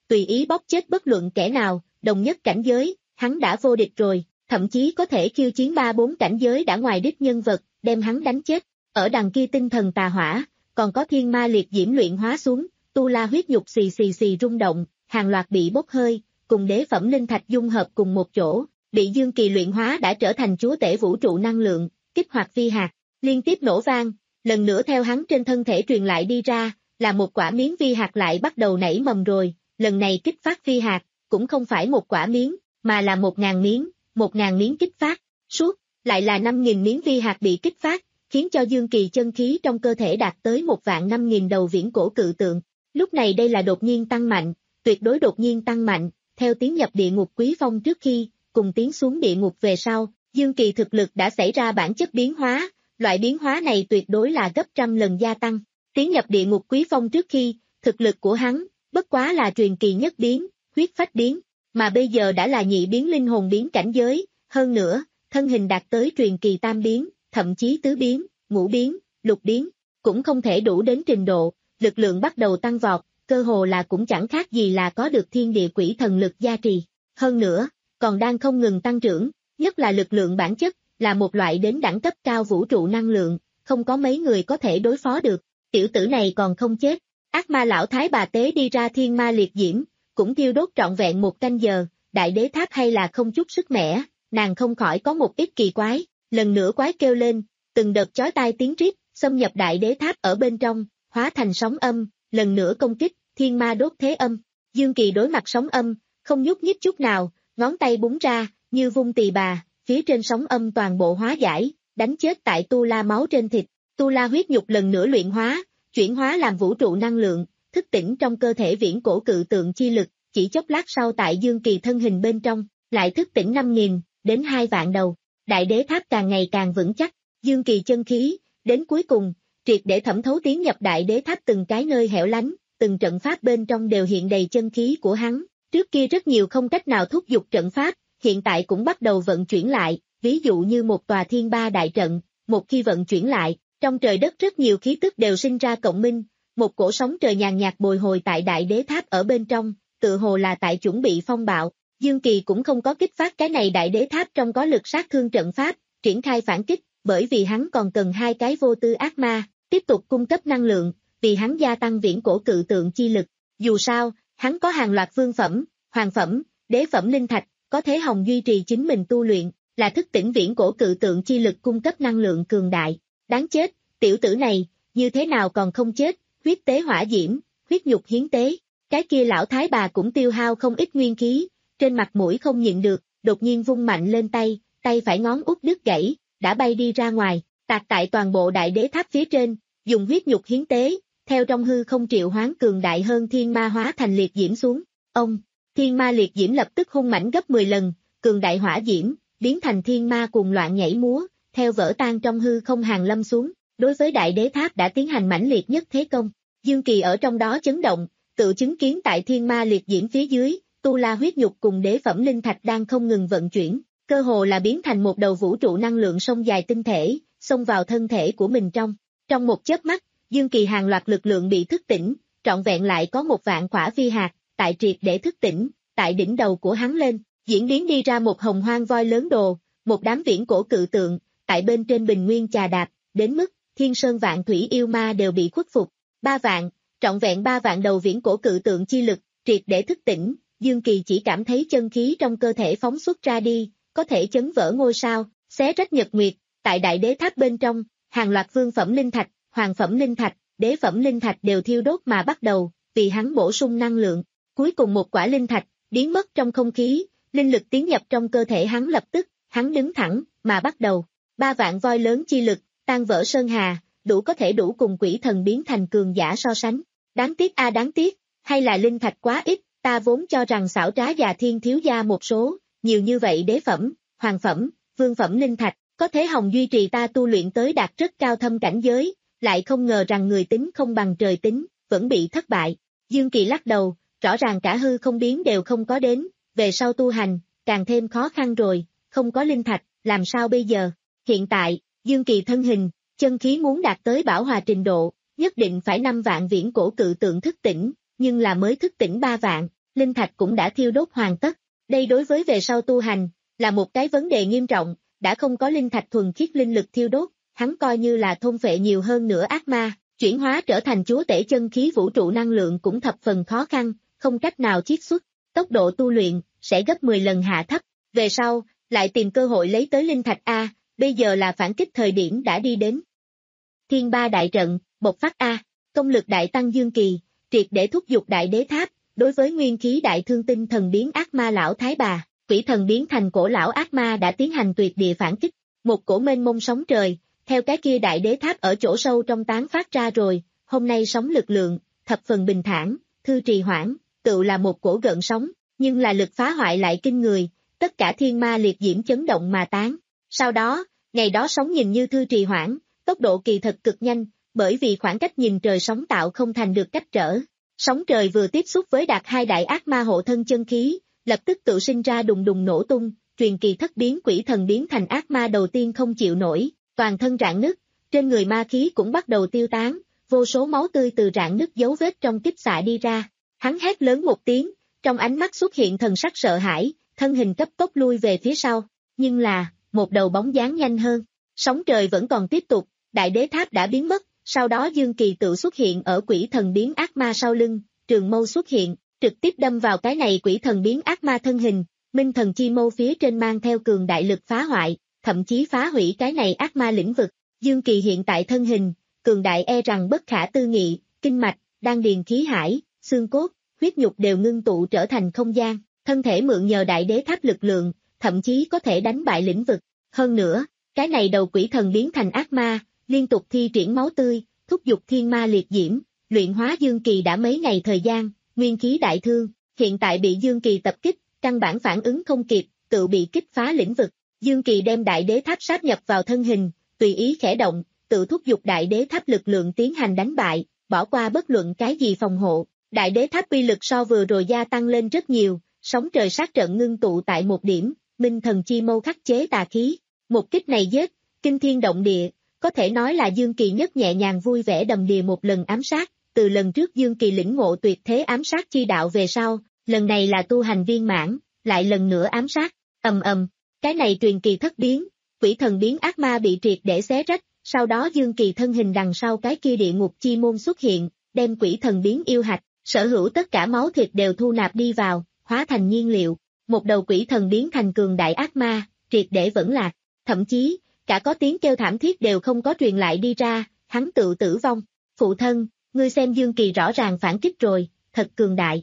tùy ý bóp chết bất luận kẻ nào, đồng nhất cảnh giới, hắn đã vô địch rồi, thậm chí có thể khiêu chiến ba bốn cảnh giới đã ngoài đích nhân vật, đem hắn đánh chết. Ở đằng kia tinh thần tà hỏa, còn có thiên ma liệt diễm luyện hóa xuống, tu la huyết nhục xì xì xì rung động, hàng loạt bị bốc hơi, cùng đế phẩm linh thạch dung hợp cùng một chỗ, bị Dương Kỳ luyện hóa đã trở thành chúa tể vũ trụ năng lượng, kích hoạt vi hạt, liên tiếp nổ vang, lần nữa theo hắn trên thân thể truyền lại đi ra, là một quả miếng vi hạt lại bắt đầu nảy mầm rồi, lần này kích phát vi hạt, cũng không phải một quả miếng, mà là một ngàn miếng, một ngàn miếng kích phát, suốt, lại là năm nghìn miếng vi hạt bị kích phát, khiến cho Dương Kỳ chân khí trong cơ thể đạt tới một vạn năm nghìn đầu viễn cổ cự tượng. Lúc này đây là đột nhiên tăng mạnh, tuyệt đối đột nhiên tăng mạnh, theo tiến nhập địa ngục quý phong trước khi, cùng tiến xuống địa ngục về sau, Dương Kỳ thực lực đã xảy ra bản chất biến hóa, loại biến hóa này tuyệt đối là gấp trăm lần gia tăng. Tiến nhập địa ngục quý phong trước khi, thực lực của hắn, bất quá là truyền kỳ nhất biến, huyết phách biến, mà bây giờ đã là nhị biến linh hồn biến cảnh giới, hơn nữa, thân hình đạt tới truyền kỳ tam biến, thậm chí tứ biến, ngũ biến, lục biến, cũng không thể đủ đến trình độ, lực lượng bắt đầu tăng vọt, cơ hồ là cũng chẳng khác gì là có được thiên địa quỷ thần lực gia trì. Hơn nữa, còn đang không ngừng tăng trưởng, nhất là lực lượng bản chất, là một loại đến đẳng cấp cao vũ trụ năng lượng, không có mấy người có thể đối phó được. Tiểu tử này còn không chết, ác ma lão thái bà tế đi ra thiên ma liệt diễm, cũng thiêu đốt trọn vẹn một canh giờ, đại đế tháp hay là không chút sức mẻ, nàng không khỏi có một ít kỳ quái, lần nữa quái kêu lên, từng đợt chói tai tiếng rít, xâm nhập đại đế tháp ở bên trong, hóa thành sóng âm, lần nữa công kích, thiên ma đốt thế âm. Dương Kỳ đối mặt sóng âm, không nhúc nhích chút nào, ngón tay búng ra, như vung tỳ bà, phía trên sóng âm toàn bộ hóa giải, đánh chết tại tu la máu trên thịt, tu la huyết nhục lần nữa luyện hóa, chuyển hóa làm vũ trụ năng lượng, thức tỉnh trong cơ thể viễn cổ cự tượng chi lực, chỉ chốc lát sau tại Dương Kỳ thân hình bên trong, lại thức tỉnh năm nghìn, đến hai vạn đầu, đại đế tháp càng ngày càng vững chắc, Dương Kỳ chân khí, đến cuối cùng, triệt để thẩm thấu tiến nhập đại đế tháp từng cái nơi hẻo lánh, từng trận pháp bên trong đều hiện đầy chân khí của hắn, trước kia rất nhiều không cách nào thúc giục trận pháp, hiện tại cũng bắt đầu vận chuyển lại, ví dụ như một tòa thiên ba đại trận, một khi vận chuyển lại, trong trời đất rất nhiều khí tức đều sinh ra cộng minh, một cổ sóng trời nhàn nhạt bồi hồi tại đại đế tháp ở bên trong, tự hồ là tại chuẩn bị phong bạo. Dương Kỳ cũng không có kích phát cái này đại đế tháp trong có lực sát thương trận pháp, triển khai phản kích, bởi vì hắn còn cần hai cái vô tư ác ma, tiếp tục cung cấp năng lượng, vì hắn gia tăng viễn cổ cự tượng chi lực. Dù sao, hắn có hàng loạt vương phẩm, hoàng phẩm, đế phẩm linh thạch, có Thế Hồng duy trì chính mình tu luyện, là thức tỉnh viễn cổ cự tượng chi lực cung cấp năng lượng cường đại. Đáng chết, tiểu tử này, như thế nào còn không chết, huyết tế hỏa diễm, huyết nhục hiến tế. Cái kia lão thái bà cũng tiêu hao không ít nguyên khí, trên mặt mũi không nhịn được, đột nhiên vung mạnh lên tay, tay phải ngón út đứt gãy, đã bay đi ra ngoài, tạc tại toàn bộ đại đế tháp phía trên, dùng huyết nhục hiến tế, theo trong hư không triệu hoán cường đại hơn thiên ma hóa thành liệt diễm xuống. Ông, thiên ma liệt diễm lập tức hung mãnh gấp mười lần, cường đại hỏa diễm, biến thành thiên ma cuồng loạn nhảy múa, theo vỡ tan trong hư không hàng lâm xuống, đối với đại đế tháp đã tiến hành mãnh liệt nhất thế công. Dương Kỳ ở trong đó chấn động, tự chứng kiến tại thiên ma liệt diễm phía dưới, tu la huyết nhục cùng đế phẩm linh thạch đang không ngừng vận chuyển, cơ hồ là biến thành một đầu vũ trụ năng lượng sông dài tinh thể, xông vào thân thể của mình trong. Trong một chớp mắt, Dương Kỳ hàng loạt lực lượng bị thức tỉnh, trọn vẹn lại có một vạn quả vi hạt, tại triệt để thức tỉnh, tại đỉnh đầu của hắn lên, diễn biến đi ra một hồng hoang voi lớn đồ, một đám viễn cổ cự tượng, tại bên trên bình nguyên chà đạp, đến mức, thiên sơn vạn thủy yêu ma đều bị khuất phục. Ba vạn, trọn vẹn ba vạn đầu viễn cổ cự tượng chi lực, triệt để thức tỉnh, Dương Kỳ chỉ cảm thấy chân khí trong cơ thể phóng xuất ra đi, có thể chấn vỡ ngôi sao, xé rách nhật nguyệt, tại đại đế tháp bên trong, hàng loạt vương phẩm linh thạch, hoàng phẩm linh thạch, đế phẩm linh thạch đều thiêu đốt mà bắt đầu, vì hắn bổ sung năng lượng. Cuối cùng một quả linh thạch, biến mất trong không khí, linh lực tiến nhập trong cơ thể hắn lập tức, hắn đứng thẳng, mà bắt đầu. Ba vạn voi lớn chi lực, tan vỡ sơn hà, đủ có thể đủ cùng quỷ thần biến thành cường giả so sánh. Đáng tiếc a à đáng tiếc, hay là linh thạch quá ít, ta vốn cho rằng xảo trá già thiên thiếu gia một số, nhiều như vậy đế phẩm, hoàng phẩm, vương phẩm linh thạch, có Thế Hồng duy trì ta tu luyện tới đạt rất cao thâm cảnh giới, lại không ngờ rằng người tính không bằng trời tính, vẫn bị thất bại. Dương Kỳ lắc đầu, rõ ràng cả hư không biến đều không có đến, về sau tu hành, càng thêm khó khăn rồi, không có linh thạch, làm sao bây giờ? Hiện tại, Dương Kỳ thân hình, chân khí muốn đạt tới bảo hòa trình độ, nhất định phải năm vạn viễn cổ cự tượng thức tỉnh, nhưng là mới thức tỉnh ba vạn, linh thạch cũng đã thiêu đốt hoàn tất. Đây đối với về sau tu hành, là một cái vấn đề nghiêm trọng, đã không có linh thạch thuần khiết linh lực thiêu đốt, hắn coi như là thôn phệ nhiều hơn nữa ác ma, chuyển hóa trở thành chúa tể chân khí vũ trụ năng lượng cũng thập phần khó khăn, không cách nào chiết xuất, tốc độ tu luyện sẽ gấp mười lần hạ thấp, về sau, lại tìm cơ hội lấy tới linh thạch A, bây giờ là phản kích thời điểm đã đi đến. Thiên ba đại trận, bộc phát A, công lực đại tăng dương kỳ, triệt để thúc giục đại đế tháp, đối với nguyên khí đại thương tinh thần biến ác ma lão thái bà, quỷ thần biến thành cổ lão ác ma đã tiến hành tuyệt địa phản kích, một cổ mênh mông sóng trời, theo cái kia đại đế tháp ở chỗ sâu trong tán phát ra rồi, hôm nay sóng lực lượng, thập phần bình thản, thư trì hoãn, tự là một cổ gợn sóng, nhưng là lực phá hoại lại kinh người, tất cả thiên ma liệt diễm chấn động mà tán. Sau đó, ngày đó sóng nhìn như thư trì hoãn, tốc độ kỳ thật cực nhanh, bởi vì khoảng cách nhìn trời sóng tạo không thành được cách trở. Sóng trời vừa tiếp xúc với đạt hai đại ác ma hộ thân chân khí, lập tức tự sinh ra đùng đùng nổ tung, truyền kỳ thất biến quỷ thần biến thành ác ma đầu tiên không chịu nổi, toàn thân rạn nứt, trên người ma khí cũng bắt đầu tiêu tán, vô số máu tươi từ rạn nứt dấu vết trong kích xạ đi ra. Hắn hét lớn một tiếng, trong ánh mắt xuất hiện thần sắc sợ hãi, thân hình cấp tốc lui về phía sau, nhưng là, một đầu bóng dáng nhanh hơn, sóng trời vẫn còn tiếp tục, đại đế tháp đã biến mất, sau đó Dương Kỳ tự xuất hiện ở quỷ thần biến ác ma sau lưng, trường mâu xuất hiện, trực tiếp đâm vào cái này quỷ thần biến ác ma thân hình, minh thần chi mâu phía trên mang theo cường đại lực phá hoại, thậm chí phá hủy cái này ác ma lĩnh vực. Dương Kỳ hiện tại thân hình, cường đại e rằng bất khả tư nghị, kinh mạch, đan điền khí hải, xương cốt, huyết nhục đều ngưng tụ trở thành không gian, thân thể mượn nhờ đại đế tháp lực lượng, thậm chí có thể đánh bại lĩnh vực. Hơn nữa, cái này đầu quỷ thần biến thành ác ma, liên tục thi triển máu tươi, thúc giục thiên ma liệt diễm, luyện hóa Dương Kỳ đã mấy ngày thời gian, nguyên khí đại thương, hiện tại bị Dương Kỳ tập kích, căn bản phản ứng không kịp, tự bị kích phá lĩnh vực. Dương Kỳ đem đại đế tháp sáp nhập vào thân hình, tùy ý khẽ động, tự thúc giục đại đế tháp lực lượng tiến hành đánh bại, bỏ qua bất luận cái gì phòng hộ. Đại đế tháp uy lực so vừa rồi gia tăng lên rất nhiều, sóng trời sát trận ngưng tụ tại một điểm, minh thần chi mâu khắc chế tà khí. Một kích này giết, kinh thiên động địa, có thể nói là Dương Kỳ nhất nhẹ nhàng vui vẻ đầm đìa một lần ám sát, từ lần trước Dương Kỳ lĩnh ngộ tuyệt thế ám sát chi đạo về sau, lần này là tu hành viên mãn, lại lần nữa ám sát, ầm ầm, cái này truyền kỳ thất biến, quỷ thần biến ác ma bị triệt để xé rách, sau đó Dương Kỳ thân hình đằng sau cái kia địa ngục chi môn xuất hiện, đem quỷ thần biến yêu hạch, sở hữu tất cả máu thịt đều thu nạp đi vào, hóa thành nhiên liệu, một đầu quỷ thần biến thành cường đại ác ma, triệt để vẫn lạc, thậm chí, cả có tiếng kêu thảm thiết đều không có truyền lại đi ra, hắn tự tử vong, phụ thân, ngươi xem Dương Kỳ rõ ràng phản kích rồi, thật cường đại.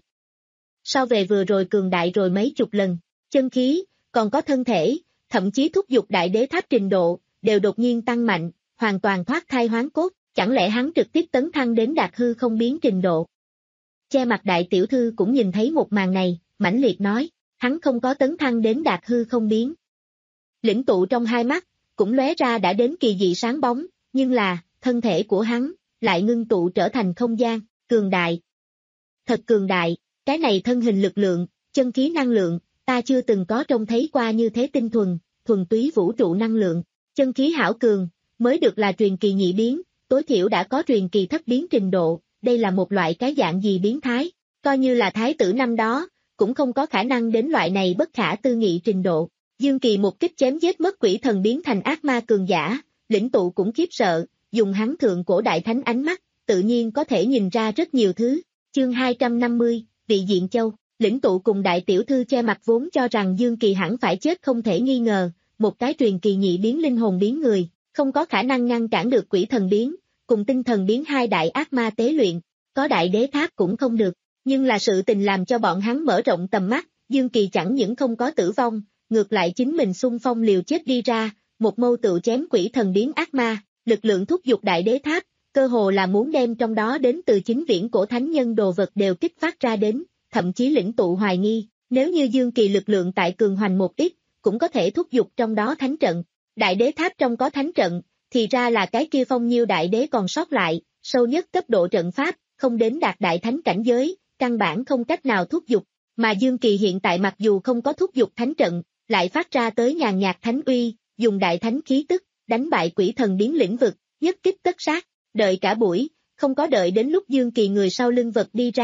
So về vừa rồi cường đại rồi mấy chục lần, chân khí, còn có thân thể, thậm chí thúc giục đại đế tháp trình độ, đều đột nhiên tăng mạnh, hoàn toàn thoát thai hoán cốt, chẳng lẽ hắn trực tiếp tấn thăng đến đạt hư không biến trình độ. Che mặt đại tiểu thư cũng nhìn thấy một màn này, mãnh liệt nói, hắn không có tấn thăng đến đạt hư không biến. Lĩnh tụ trong hai mắt, cũng lóe ra đã đến kỳ dị sáng bóng, nhưng là, thân thể của hắn, lại ngưng tụ trở thành không gian, cường đại. Thật cường đại, cái này thân hình lực lượng, chân khí năng lượng, ta chưa từng có trông thấy qua như thế tinh thuần, thuần túy vũ trụ năng lượng, chân khí hảo cường, mới được là truyền kỳ nhị biến, tối thiểu đã có truyền kỳ thất biến trình độ, đây là một loại cái dạng gì biến thái, coi như là thái tử năm đó, cũng không có khả năng đến loại này bất khả tư nghị trình độ. Dương Kỳ một kích chém giết mất quỷ thần biến thành ác ma cường giả, lĩnh tụ cũng khiếp sợ, dùng hắn thượng cổ đại thánh ánh mắt, tự nhiên có thể nhìn ra rất nhiều thứ. Chương hai trăm năm mươi, Vị Diện Châu, lĩnh tụ cùng đại tiểu thư che mặt vốn cho rằng Dương Kỳ hẳn phải chết không thể nghi ngờ, một cái truyền kỳ nhị biến linh hồn biến người, không có khả năng ngăn cản được quỷ thần biến, cùng tinh thần biến hai đại ác ma tế luyện, có đại đế tháp cũng không được, nhưng là sự tình làm cho bọn hắn mở rộng tầm mắt, Dương Kỳ chẳng những không có tử vong, ngược lại chính mình xung phong liều chết đi ra, một mâu tự chém quỷ thần biến ác ma, lực lượng thúc giục đại đế tháp, cơ hồ là muốn đem trong đó đến từ chính viễn cổ thánh nhân đồ vật đều kích phát ra đến, thậm chí lĩnh tụ hoài nghi, nếu như Dương Kỳ lực lượng tại cường hoành một ít, cũng có thể thúc giục trong đó thánh trận. Đại đế tháp trong có thánh trận, thì ra là cái kia phong nhiêu đại đế còn sót lại, sâu nhất cấp độ trận pháp, không đến đạt đại thánh cảnh giới, căn bản không cách nào thúc giục, mà Dương Kỳ hiện tại mặc dù không có thúc giục thánh trận, lại phát ra tới nhàn nhạt thánh uy, dùng đại thánh khí tức, đánh bại quỷ thần biến lĩnh vực, nhất kích tất sát, đợi cả buổi, không có đợi đến lúc Dương Kỳ người sau lưng vật đi ra,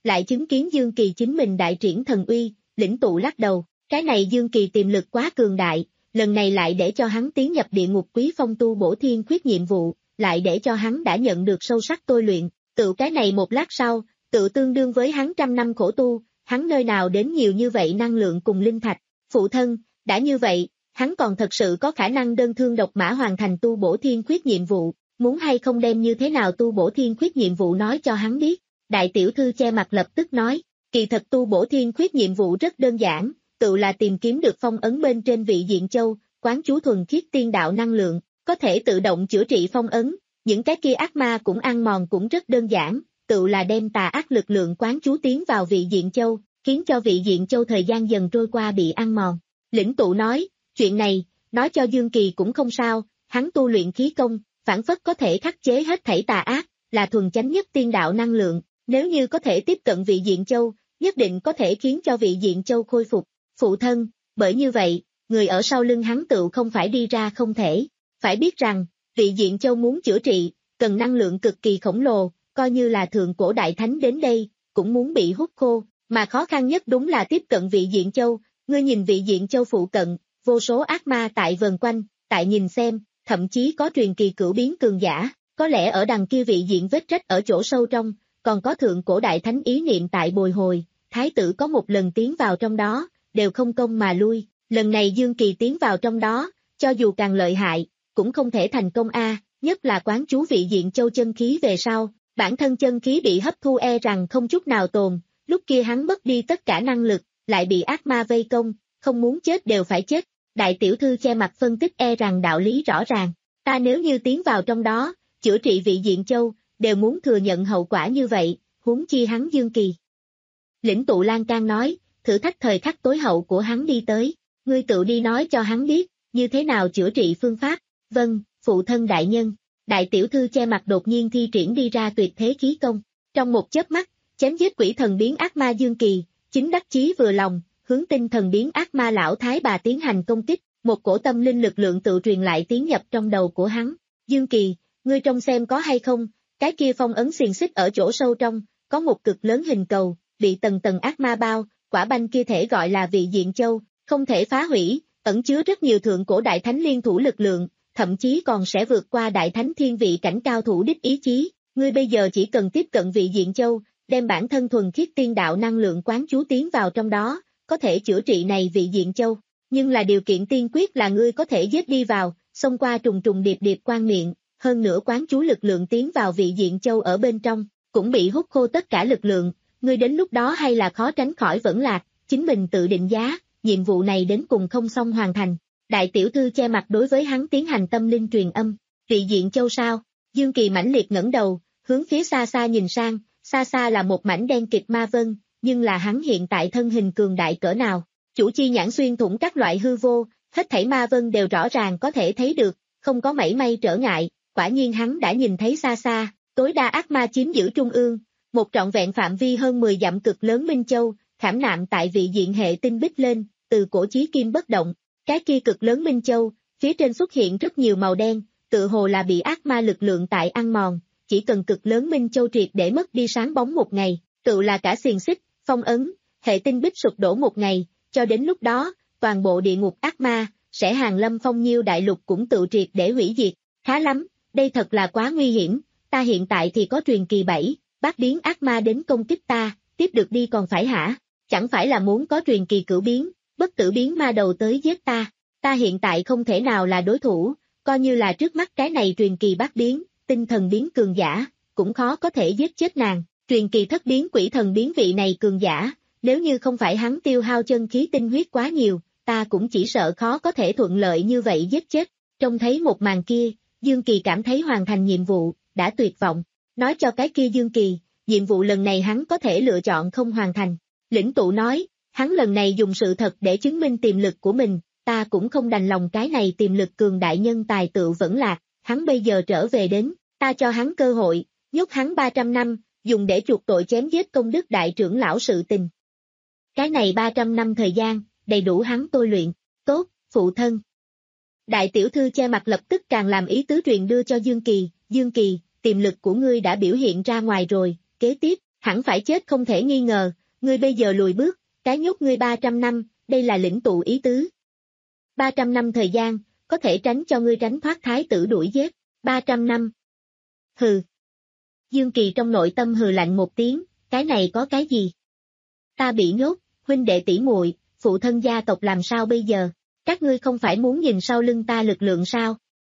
lại chứng kiến Dương Kỳ chính mình đại triển thần uy, lĩnh tụ lắc đầu, cái này Dương Kỳ tiềm lực quá cường đại, lần này lại để cho hắn tiến nhập địa ngục quý phong tu bổ thiên khuyết nhiệm vụ, lại để cho hắn đã nhận được sâu sắc tôi luyện, tự cái này một lát sau, tự tương đương với hắn trăm năm khổ tu, hắn nơi nào đến nhiều như vậy năng lượng cùng linh thạch, phụ thân, đã như vậy, hắn còn thật sự có khả năng đơn thương độc mã hoàn thành tu bổ thiên khuyết nhiệm vụ, muốn hay không đem như thế nào tu bổ thiên khuyết nhiệm vụ nói cho hắn biết, đại tiểu thư che mặt lập tức nói, kỳ thật tu bổ thiên khuyết nhiệm vụ rất đơn giản, tự là tìm kiếm được phong ấn bên trên vị diện châu, quán chú thuần khiết tiên đạo năng lượng, có thể tự động chữa trị phong ấn, những cái kia ác ma cũng ăn mòn cũng rất đơn giản, tự là đem tà ác lực lượng quán chú tiến vào vị diện châu, khiến cho vị diện châu thời gian dần trôi qua bị ăn mòn. Lĩnh tụ nói, chuyện này, nói cho Dương Kỳ cũng không sao, hắn tu luyện khí công, phản phất có thể khắc chế hết thảy tà ác, là thuần chánh nhất tiên đạo năng lượng, nếu như có thể tiếp cận vị diện châu, nhất định có thể khiến cho vị diện châu khôi phục. Phụ thân, bởi như vậy, người ở sau lưng hắn tự không phải đi ra không thể, phải biết rằng, vị diện châu muốn chữa trị, cần năng lượng cực kỳ khổng lồ, coi như là thượng cổ đại thánh đến đây, cũng muốn bị hút khô, mà khó khăn nhất đúng là tiếp cận vị diện châu, ngươi nhìn vị diện châu phụ cận, vô số ác ma tại vần quanh, tại nhìn xem, thậm chí có truyền kỳ cửu biến cường giả, có lẽ ở đằng kia vị diện vết rách ở chỗ sâu trong, còn có thượng cổ đại thánh ý niệm tại bồi hồi, thái tử có một lần tiến vào trong đó, đều không công mà lui, lần này Dương Kỳ tiến vào trong đó, cho dù càng lợi hại, cũng không thể thành công a, nhất là quán chú vị diện châu chân khí về sau, bản thân chân khí bị hấp thu e rằng không chút nào tồn, lúc kia hắn mất đi tất cả năng lực, lại bị ác ma vây công, không muốn chết đều phải chết, đại tiểu thư che mặt phân tích e rằng đạo lý rõ ràng, ta nếu như tiến vào trong đó, chữa trị vị diện châu, đều muốn thừa nhận hậu quả như vậy, huống chi hắn Dương Kỳ. Lĩnh tụ lan can nói, thử thách thời khắc tối hậu của hắn đi tới, ngươi tự đi nói cho hắn biết, như thế nào chữa trị phương pháp, vâng, phụ thân đại nhân, đại tiểu thư che mặt đột nhiên thi triển đi ra tuyệt thế khí công, trong một chớp mắt, chém giết quỷ thần biến ác ma Dương Kỳ, chính đắc chí vừa lòng, hướng tinh thần biến ác ma lão thái bà tiến hành công kích, một cổ tâm linh lực lượng tự truyền lại tiến nhập trong đầu của hắn, Dương Kỳ, ngươi trông xem có hay không, cái kia phong ấn xiềng xích ở chỗ sâu trong, có một cực lớn hình cầu, bị tầng tầng ác ma bao, quả banh kia thể gọi là vị diện châu, không thể phá hủy, ẩn chứa rất nhiều thượng cổ đại thánh liên thủ lực lượng, thậm chí còn sẽ vượt qua đại thánh thiên vị cảnh cao thủ đích ý chí, ngươi bây giờ chỉ cần tiếp cận vị diện châu, đem bản thân thuần khiết tiên đạo năng lượng quán chú tiến vào trong đó, có thể chữa trị này vị diện châu, nhưng là điều kiện tiên quyết là ngươi có thể giết đi vào, xông qua trùng trùng điệp điệp quan miệng, hơn nữa quán chú lực lượng tiến vào vị diện châu ở bên trong, cũng bị hút khô tất cả lực lượng, ngươi đến lúc đó hay là khó tránh khỏi vẫn lạc, chính mình tự định giá, nhiệm vụ này đến cùng không xong hoàn thành. Đại tiểu thư che mặt đối với hắn tiến hành tâm linh truyền âm, vị diện châu sao, Dương Kỳ mãnh liệt ngẩng đầu, hướng phía xa xa nhìn sang, xa xa là một mảnh đen kịt ma vân, nhưng là hắn hiện tại thân hình cường đại cỡ nào, chủ chi nhãn xuyên thủng các loại hư vô, hết thảy ma vân đều rõ ràng có thể thấy được, không có mảy may trở ngại, quả nhiên hắn đã nhìn thấy xa xa, tối đa ác ma chiếm giữ trung ương, một trọn vẹn phạm vi hơn mười dặm cực lớn Minh Châu, khảm nạm tại vị diện hệ tinh bích lên, từ cổ chí kim bất động, cái kia cực lớn Minh Châu, phía trên xuất hiện rất nhiều màu đen, tự hồ là bị ác ma lực lượng tại ăn mòn, chỉ cần cực lớn Minh Châu triệt để mất đi sáng bóng một ngày, tự là cả xiềng xích, phong ấn, hệ tinh bích sụp đổ một ngày, cho đến lúc đó, toàn bộ địa ngục ác ma, sẽ hàng lâm phong nhiêu đại lục cũng tự triệt để hủy diệt, khá lắm, đây thật là quá nguy hiểm, ta hiện tại thì có truyền kỳ bảy, bát biến ác ma đến công kích ta, tiếp được đi còn phải hả, chẳng phải là muốn có truyền kỳ cửu biến, bất tử biến ma đầu tới giết ta, ta hiện tại không thể nào là đối thủ, coi như là trước mắt cái này truyền kỳ bát biến, tinh thần biến cường giả, cũng khó có thể giết chết nàng, truyền kỳ thất biến quỷ thần biến vị này cường giả, nếu như không phải hắn tiêu hao chân khí tinh huyết quá nhiều, ta cũng chỉ sợ khó có thể thuận lợi như vậy giết chết, trông thấy một màn kia, Dương Kỳ cảm thấy hoàn thành nhiệm vụ, đã tuyệt vọng, nói cho cái kia Dương Kỳ, nhiệm vụ lần này hắn có thể lựa chọn không hoàn thành, lĩnh tụ nói, hắn lần này dùng sự thật để chứng minh tiềm lực của mình, ta cũng không đành lòng cái này tiềm lực cường đại nhân tài tự vẫn lạc, hắn bây giờ trở về đến, ta cho hắn cơ hội, nhốt hắn ba trăm năm, dùng để chuộc tội chém giết công đức đại trưởng lão sự tình. Cái này ba trăm năm thời gian, đầy đủ hắn tôi luyện, tốt, phụ thân. Đại tiểu thư che mặt lập tức càng làm ý tứ truyền đưa cho Dương Kỳ, Dương Kỳ, tiềm lực của ngươi đã biểu hiện ra ngoài rồi, kế tiếp, hẳn phải chết không thể nghi ngờ, ngươi bây giờ lùi bước, cái nhốt ngươi ba trăm năm, đây là lĩnh tụ ý tứ. ba trăm năm thời gian, có thể tránh cho ngươi tránh thoát thái tử đuổi giết, ba trăm năm. Hừ. Dương Kỳ trong nội tâm hừ lạnh một tiếng, cái này có cái gì? Ta bị nhốt, huynh đệ tỷ muội, phụ thân gia tộc làm sao bây giờ? Các ngươi không phải muốn nhìn sau lưng ta lực lượng sao?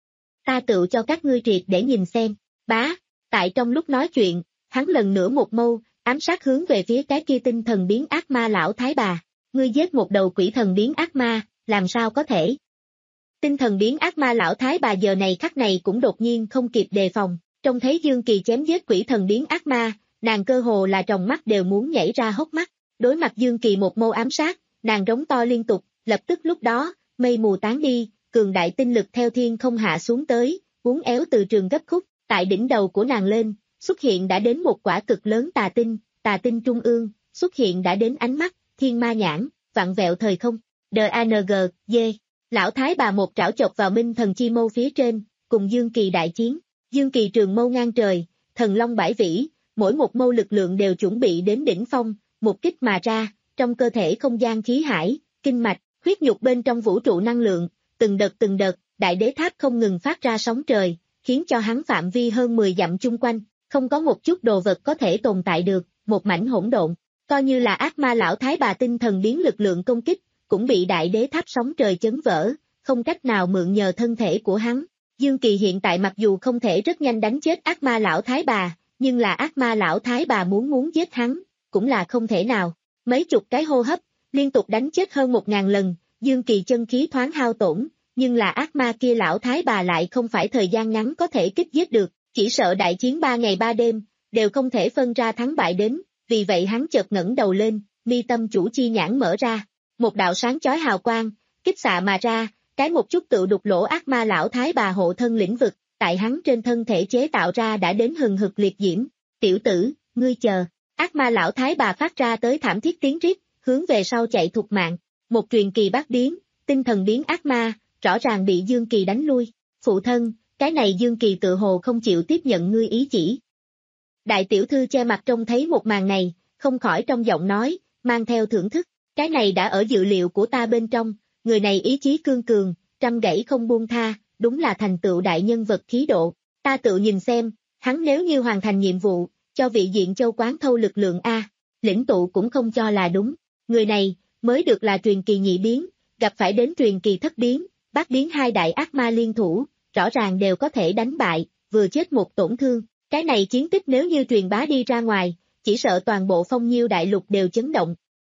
Ta tự cho các ngươi triệt để nhìn xem, bá, tại trong lúc nói chuyện, hắn lần nữa một mâu, ám sát hướng về phía cái kia tinh thần biến ác ma lão thái bà. Ngươi giết một đầu quỷ thần biến ác ma, làm sao có thể? Tinh thần biến ác ma lão thái bà giờ này khắc này cũng đột nhiên không kịp đề phòng, trông thấy Dương Kỳ chém giết quỷ thần biến ác ma, nàng cơ hồ là tròng mắt đều muốn nhảy ra hốc mắt, đối mặt Dương Kỳ một mâu ám sát, nàng rống to liên tục, lập tức lúc đó, mây mù tán đi, cường đại tinh lực theo thiên không hạ xuống tới, uốn éo từ trường gấp khúc, tại đỉnh đầu của nàng lên, xuất hiện đã đến một quả cực lớn tà tinh, tà tinh trung ương, xuất hiện đã đến ánh mắt, thiên ma nhãn, vặn vẹo thời không, đê a en giê, dê. Lão thái bà một trảo chọc vào minh thần chi mâu phía trên, cùng Dương Kỳ đại chiến, Dương Kỳ trường mâu ngang trời, thần long bãi vĩ, mỗi một mâu lực lượng đều chuẩn bị đến đỉnh phong, một kích mà ra, trong cơ thể không gian khí hải, kinh mạch, huyết nhục bên trong vũ trụ năng lượng, từng đợt từng đợt, đại đế tháp không ngừng phát ra sóng trời, khiến cho hắn phạm vi hơn mười dặm chung quanh, không có một chút đồ vật có thể tồn tại được, một mảnh hỗn độn, coi như là ác ma lão thái bà tinh thần biến lực lượng công kích, cũng bị đại đế tháp sóng trời chấn vỡ, không cách nào mượn nhờ thân thể của hắn. Dương Kỳ hiện tại mặc dù không thể rất nhanh đánh chết ác ma lão thái bà, nhưng là ác ma lão thái bà muốn muốn giết hắn, cũng là không thể nào. Mấy chục cái hô hấp, liên tục đánh chết hơn một ngàn lần, Dương Kỳ chân khí thoáng hao tổn, nhưng là ác ma kia lão thái bà lại không phải thời gian ngắn có thể kích giết được, chỉ sợ đại chiến ba ngày ba đêm, đều không thể phân ra thắng bại đến, vì vậy hắn chợt ngẩng đầu lên, mi tâm chủ chi nhãn mở ra, một đạo sáng chói hào quang, kích xạ mà ra, cái một chút tự đục lỗ ác ma lão thái bà hộ thân lĩnh vực, tại hắn trên thân thể chế tạo ra đã đến hừng hực liệt diễm, tiểu tử, ngươi chờ, ác ma lão thái bà phát ra tới thảm thiết tiếng rít, hướng về sau chạy thục mạng, một truyền kỳ bát biến, tinh thần biến ác ma, rõ ràng bị Dương Kỳ đánh lui, phụ thân, cái này Dương Kỳ tự hồ không chịu tiếp nhận ngươi ý chỉ. Đại tiểu thư che mặt trông thấy một màn này, không khỏi trong giọng nói, mang theo thưởng thức, cái này đã ở dự liệu của ta bên trong, người này ý chí cương cường, trăm gãy không buông tha, đúng là thành tựu đại nhân vật khí độ, ta tự nhìn xem, hắn nếu như hoàn thành nhiệm vụ, cho vị diện châu quán thâu lực lượng A, lĩnh tụ cũng không cho là đúng, người này, mới được là truyền kỳ nhị biến, gặp phải đến truyền kỳ thất biến, bát biến hai đại ác ma liên thủ, rõ ràng đều có thể đánh bại, vừa chết một tổn thương, cái này chiến tích nếu như truyền bá đi ra ngoài, chỉ sợ toàn bộ Phong Nhiêu đại lục đều chấn động.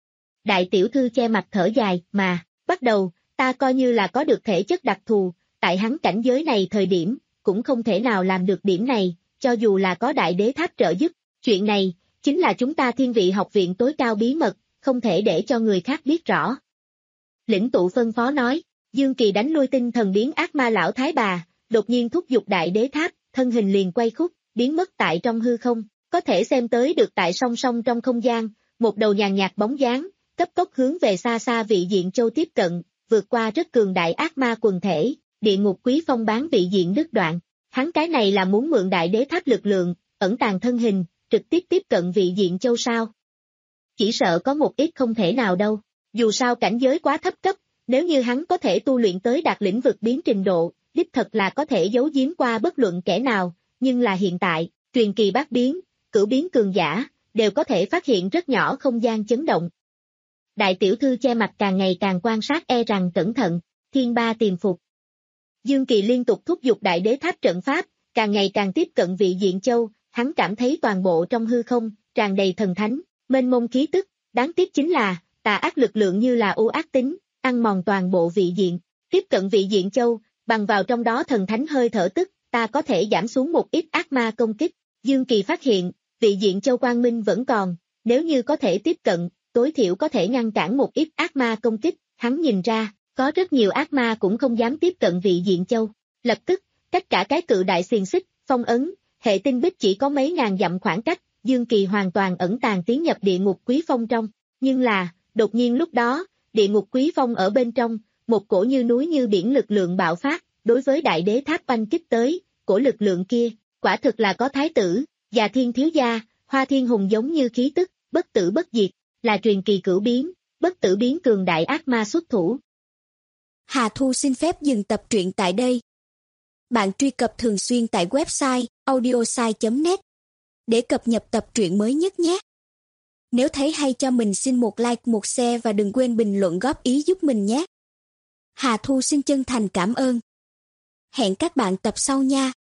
Đại tiểu thư che mặt thở dài, mà, bắt đầu, ta coi như là có được thể chất đặc thù, tại hắn cảnh giới này thời điểm, cũng không thể nào làm được điểm này, cho dù là có đại đế tháp trợ giúp, chuyện này, chính là chúng ta thiên vị học viện tối cao bí mật, không thể để cho người khác biết rõ. Lĩnh tụ phân phó nói, Dương Kỳ đánh lui tinh thần biến ác ma lão thái bà, đột nhiên thúc giục đại đế tháp, thân hình liền quay khúc, biến mất tại trong hư không, có thể xem tới được tại song song trong không gian, một đầu nhàn nhạt bóng dáng, cấp tốc hướng về xa xa vị diện châu tiếp cận, vượt qua rất cường đại ác ma quần thể, địa ngục quý phong bán vị diện đứt đoạn. Hắn cái này là muốn mượn đại đế tháp lực lượng, ẩn tàng thân hình, trực tiếp tiếp cận vị diện châu sao. Chỉ sợ có một ít không thể nào đâu, dù sao cảnh giới quá thấp cấp, nếu như hắn có thể tu luyện tới đạt lĩnh vực biến trình độ, đích thật là có thể giấu giếm qua bất luận kẻ nào, nhưng là hiện tại, truyền kỳ bát biến, cửu biến cường giả, đều có thể phát hiện rất nhỏ không gian chấn động. Đại tiểu thư che mặt càng ngày càng quan sát e rằng cẩn thận, thiên ba tiềm phục. Dương Kỳ liên tục thúc giục đại đế tháp trận pháp, càng ngày càng tiếp cận vị diện châu, hắn cảm thấy toàn bộ trong hư không, tràn đầy thần thánh, mênh mông khí tức, đáng tiếc chính là, tà ác lực lượng như là u ác tính, ăn mòn toàn bộ vị diện, tiếp cận vị diện châu, bằng vào trong đó thần thánh hơi thở tức, ta có thể giảm xuống một ít ác ma công kích. Dương Kỳ phát hiện, vị diện châu quang minh vẫn còn, nếu như có thể tiếp cận, tối thiểu có thể ngăn cản một ít ác ma công kích, hắn nhìn ra, có rất nhiều ác ma cũng không dám tiếp cận vị diện châu. Lập tức, cách cả cái cự đại xiềng xích, phong ấn, hệ tinh bích chỉ có mấy ngàn dặm khoảng cách, Dương Kỳ hoàn toàn ẩn tàng tiến nhập địa ngục quý phong trong, nhưng là, đột nhiên lúc đó, địa ngục quý phong ở bên trong, một cổ như núi như biển lực lượng bạo phát, đối với đại đế tháp oanh kích tới, cổ lực lượng kia, quả thực là có thái tử, già thiên thiếu gia, Hoa Thiên Hùng giống như khí tức, bất tử bất diệt, là truyền kỳ cửu biến, bất tử biến cường đại ác ma xuất thủ. Hà Thu xin phép dừng tập truyện tại đây. Bạn truy cập thường xuyên tại website audiosai chấm net để cập nhật tập truyện mới nhất nhé. Nếu thấy hay cho mình xin một like, một share và đừng quên bình luận góp ý giúp mình nhé. Hà Thu xin chân thành cảm ơn. Hẹn các bạn tập sau nha.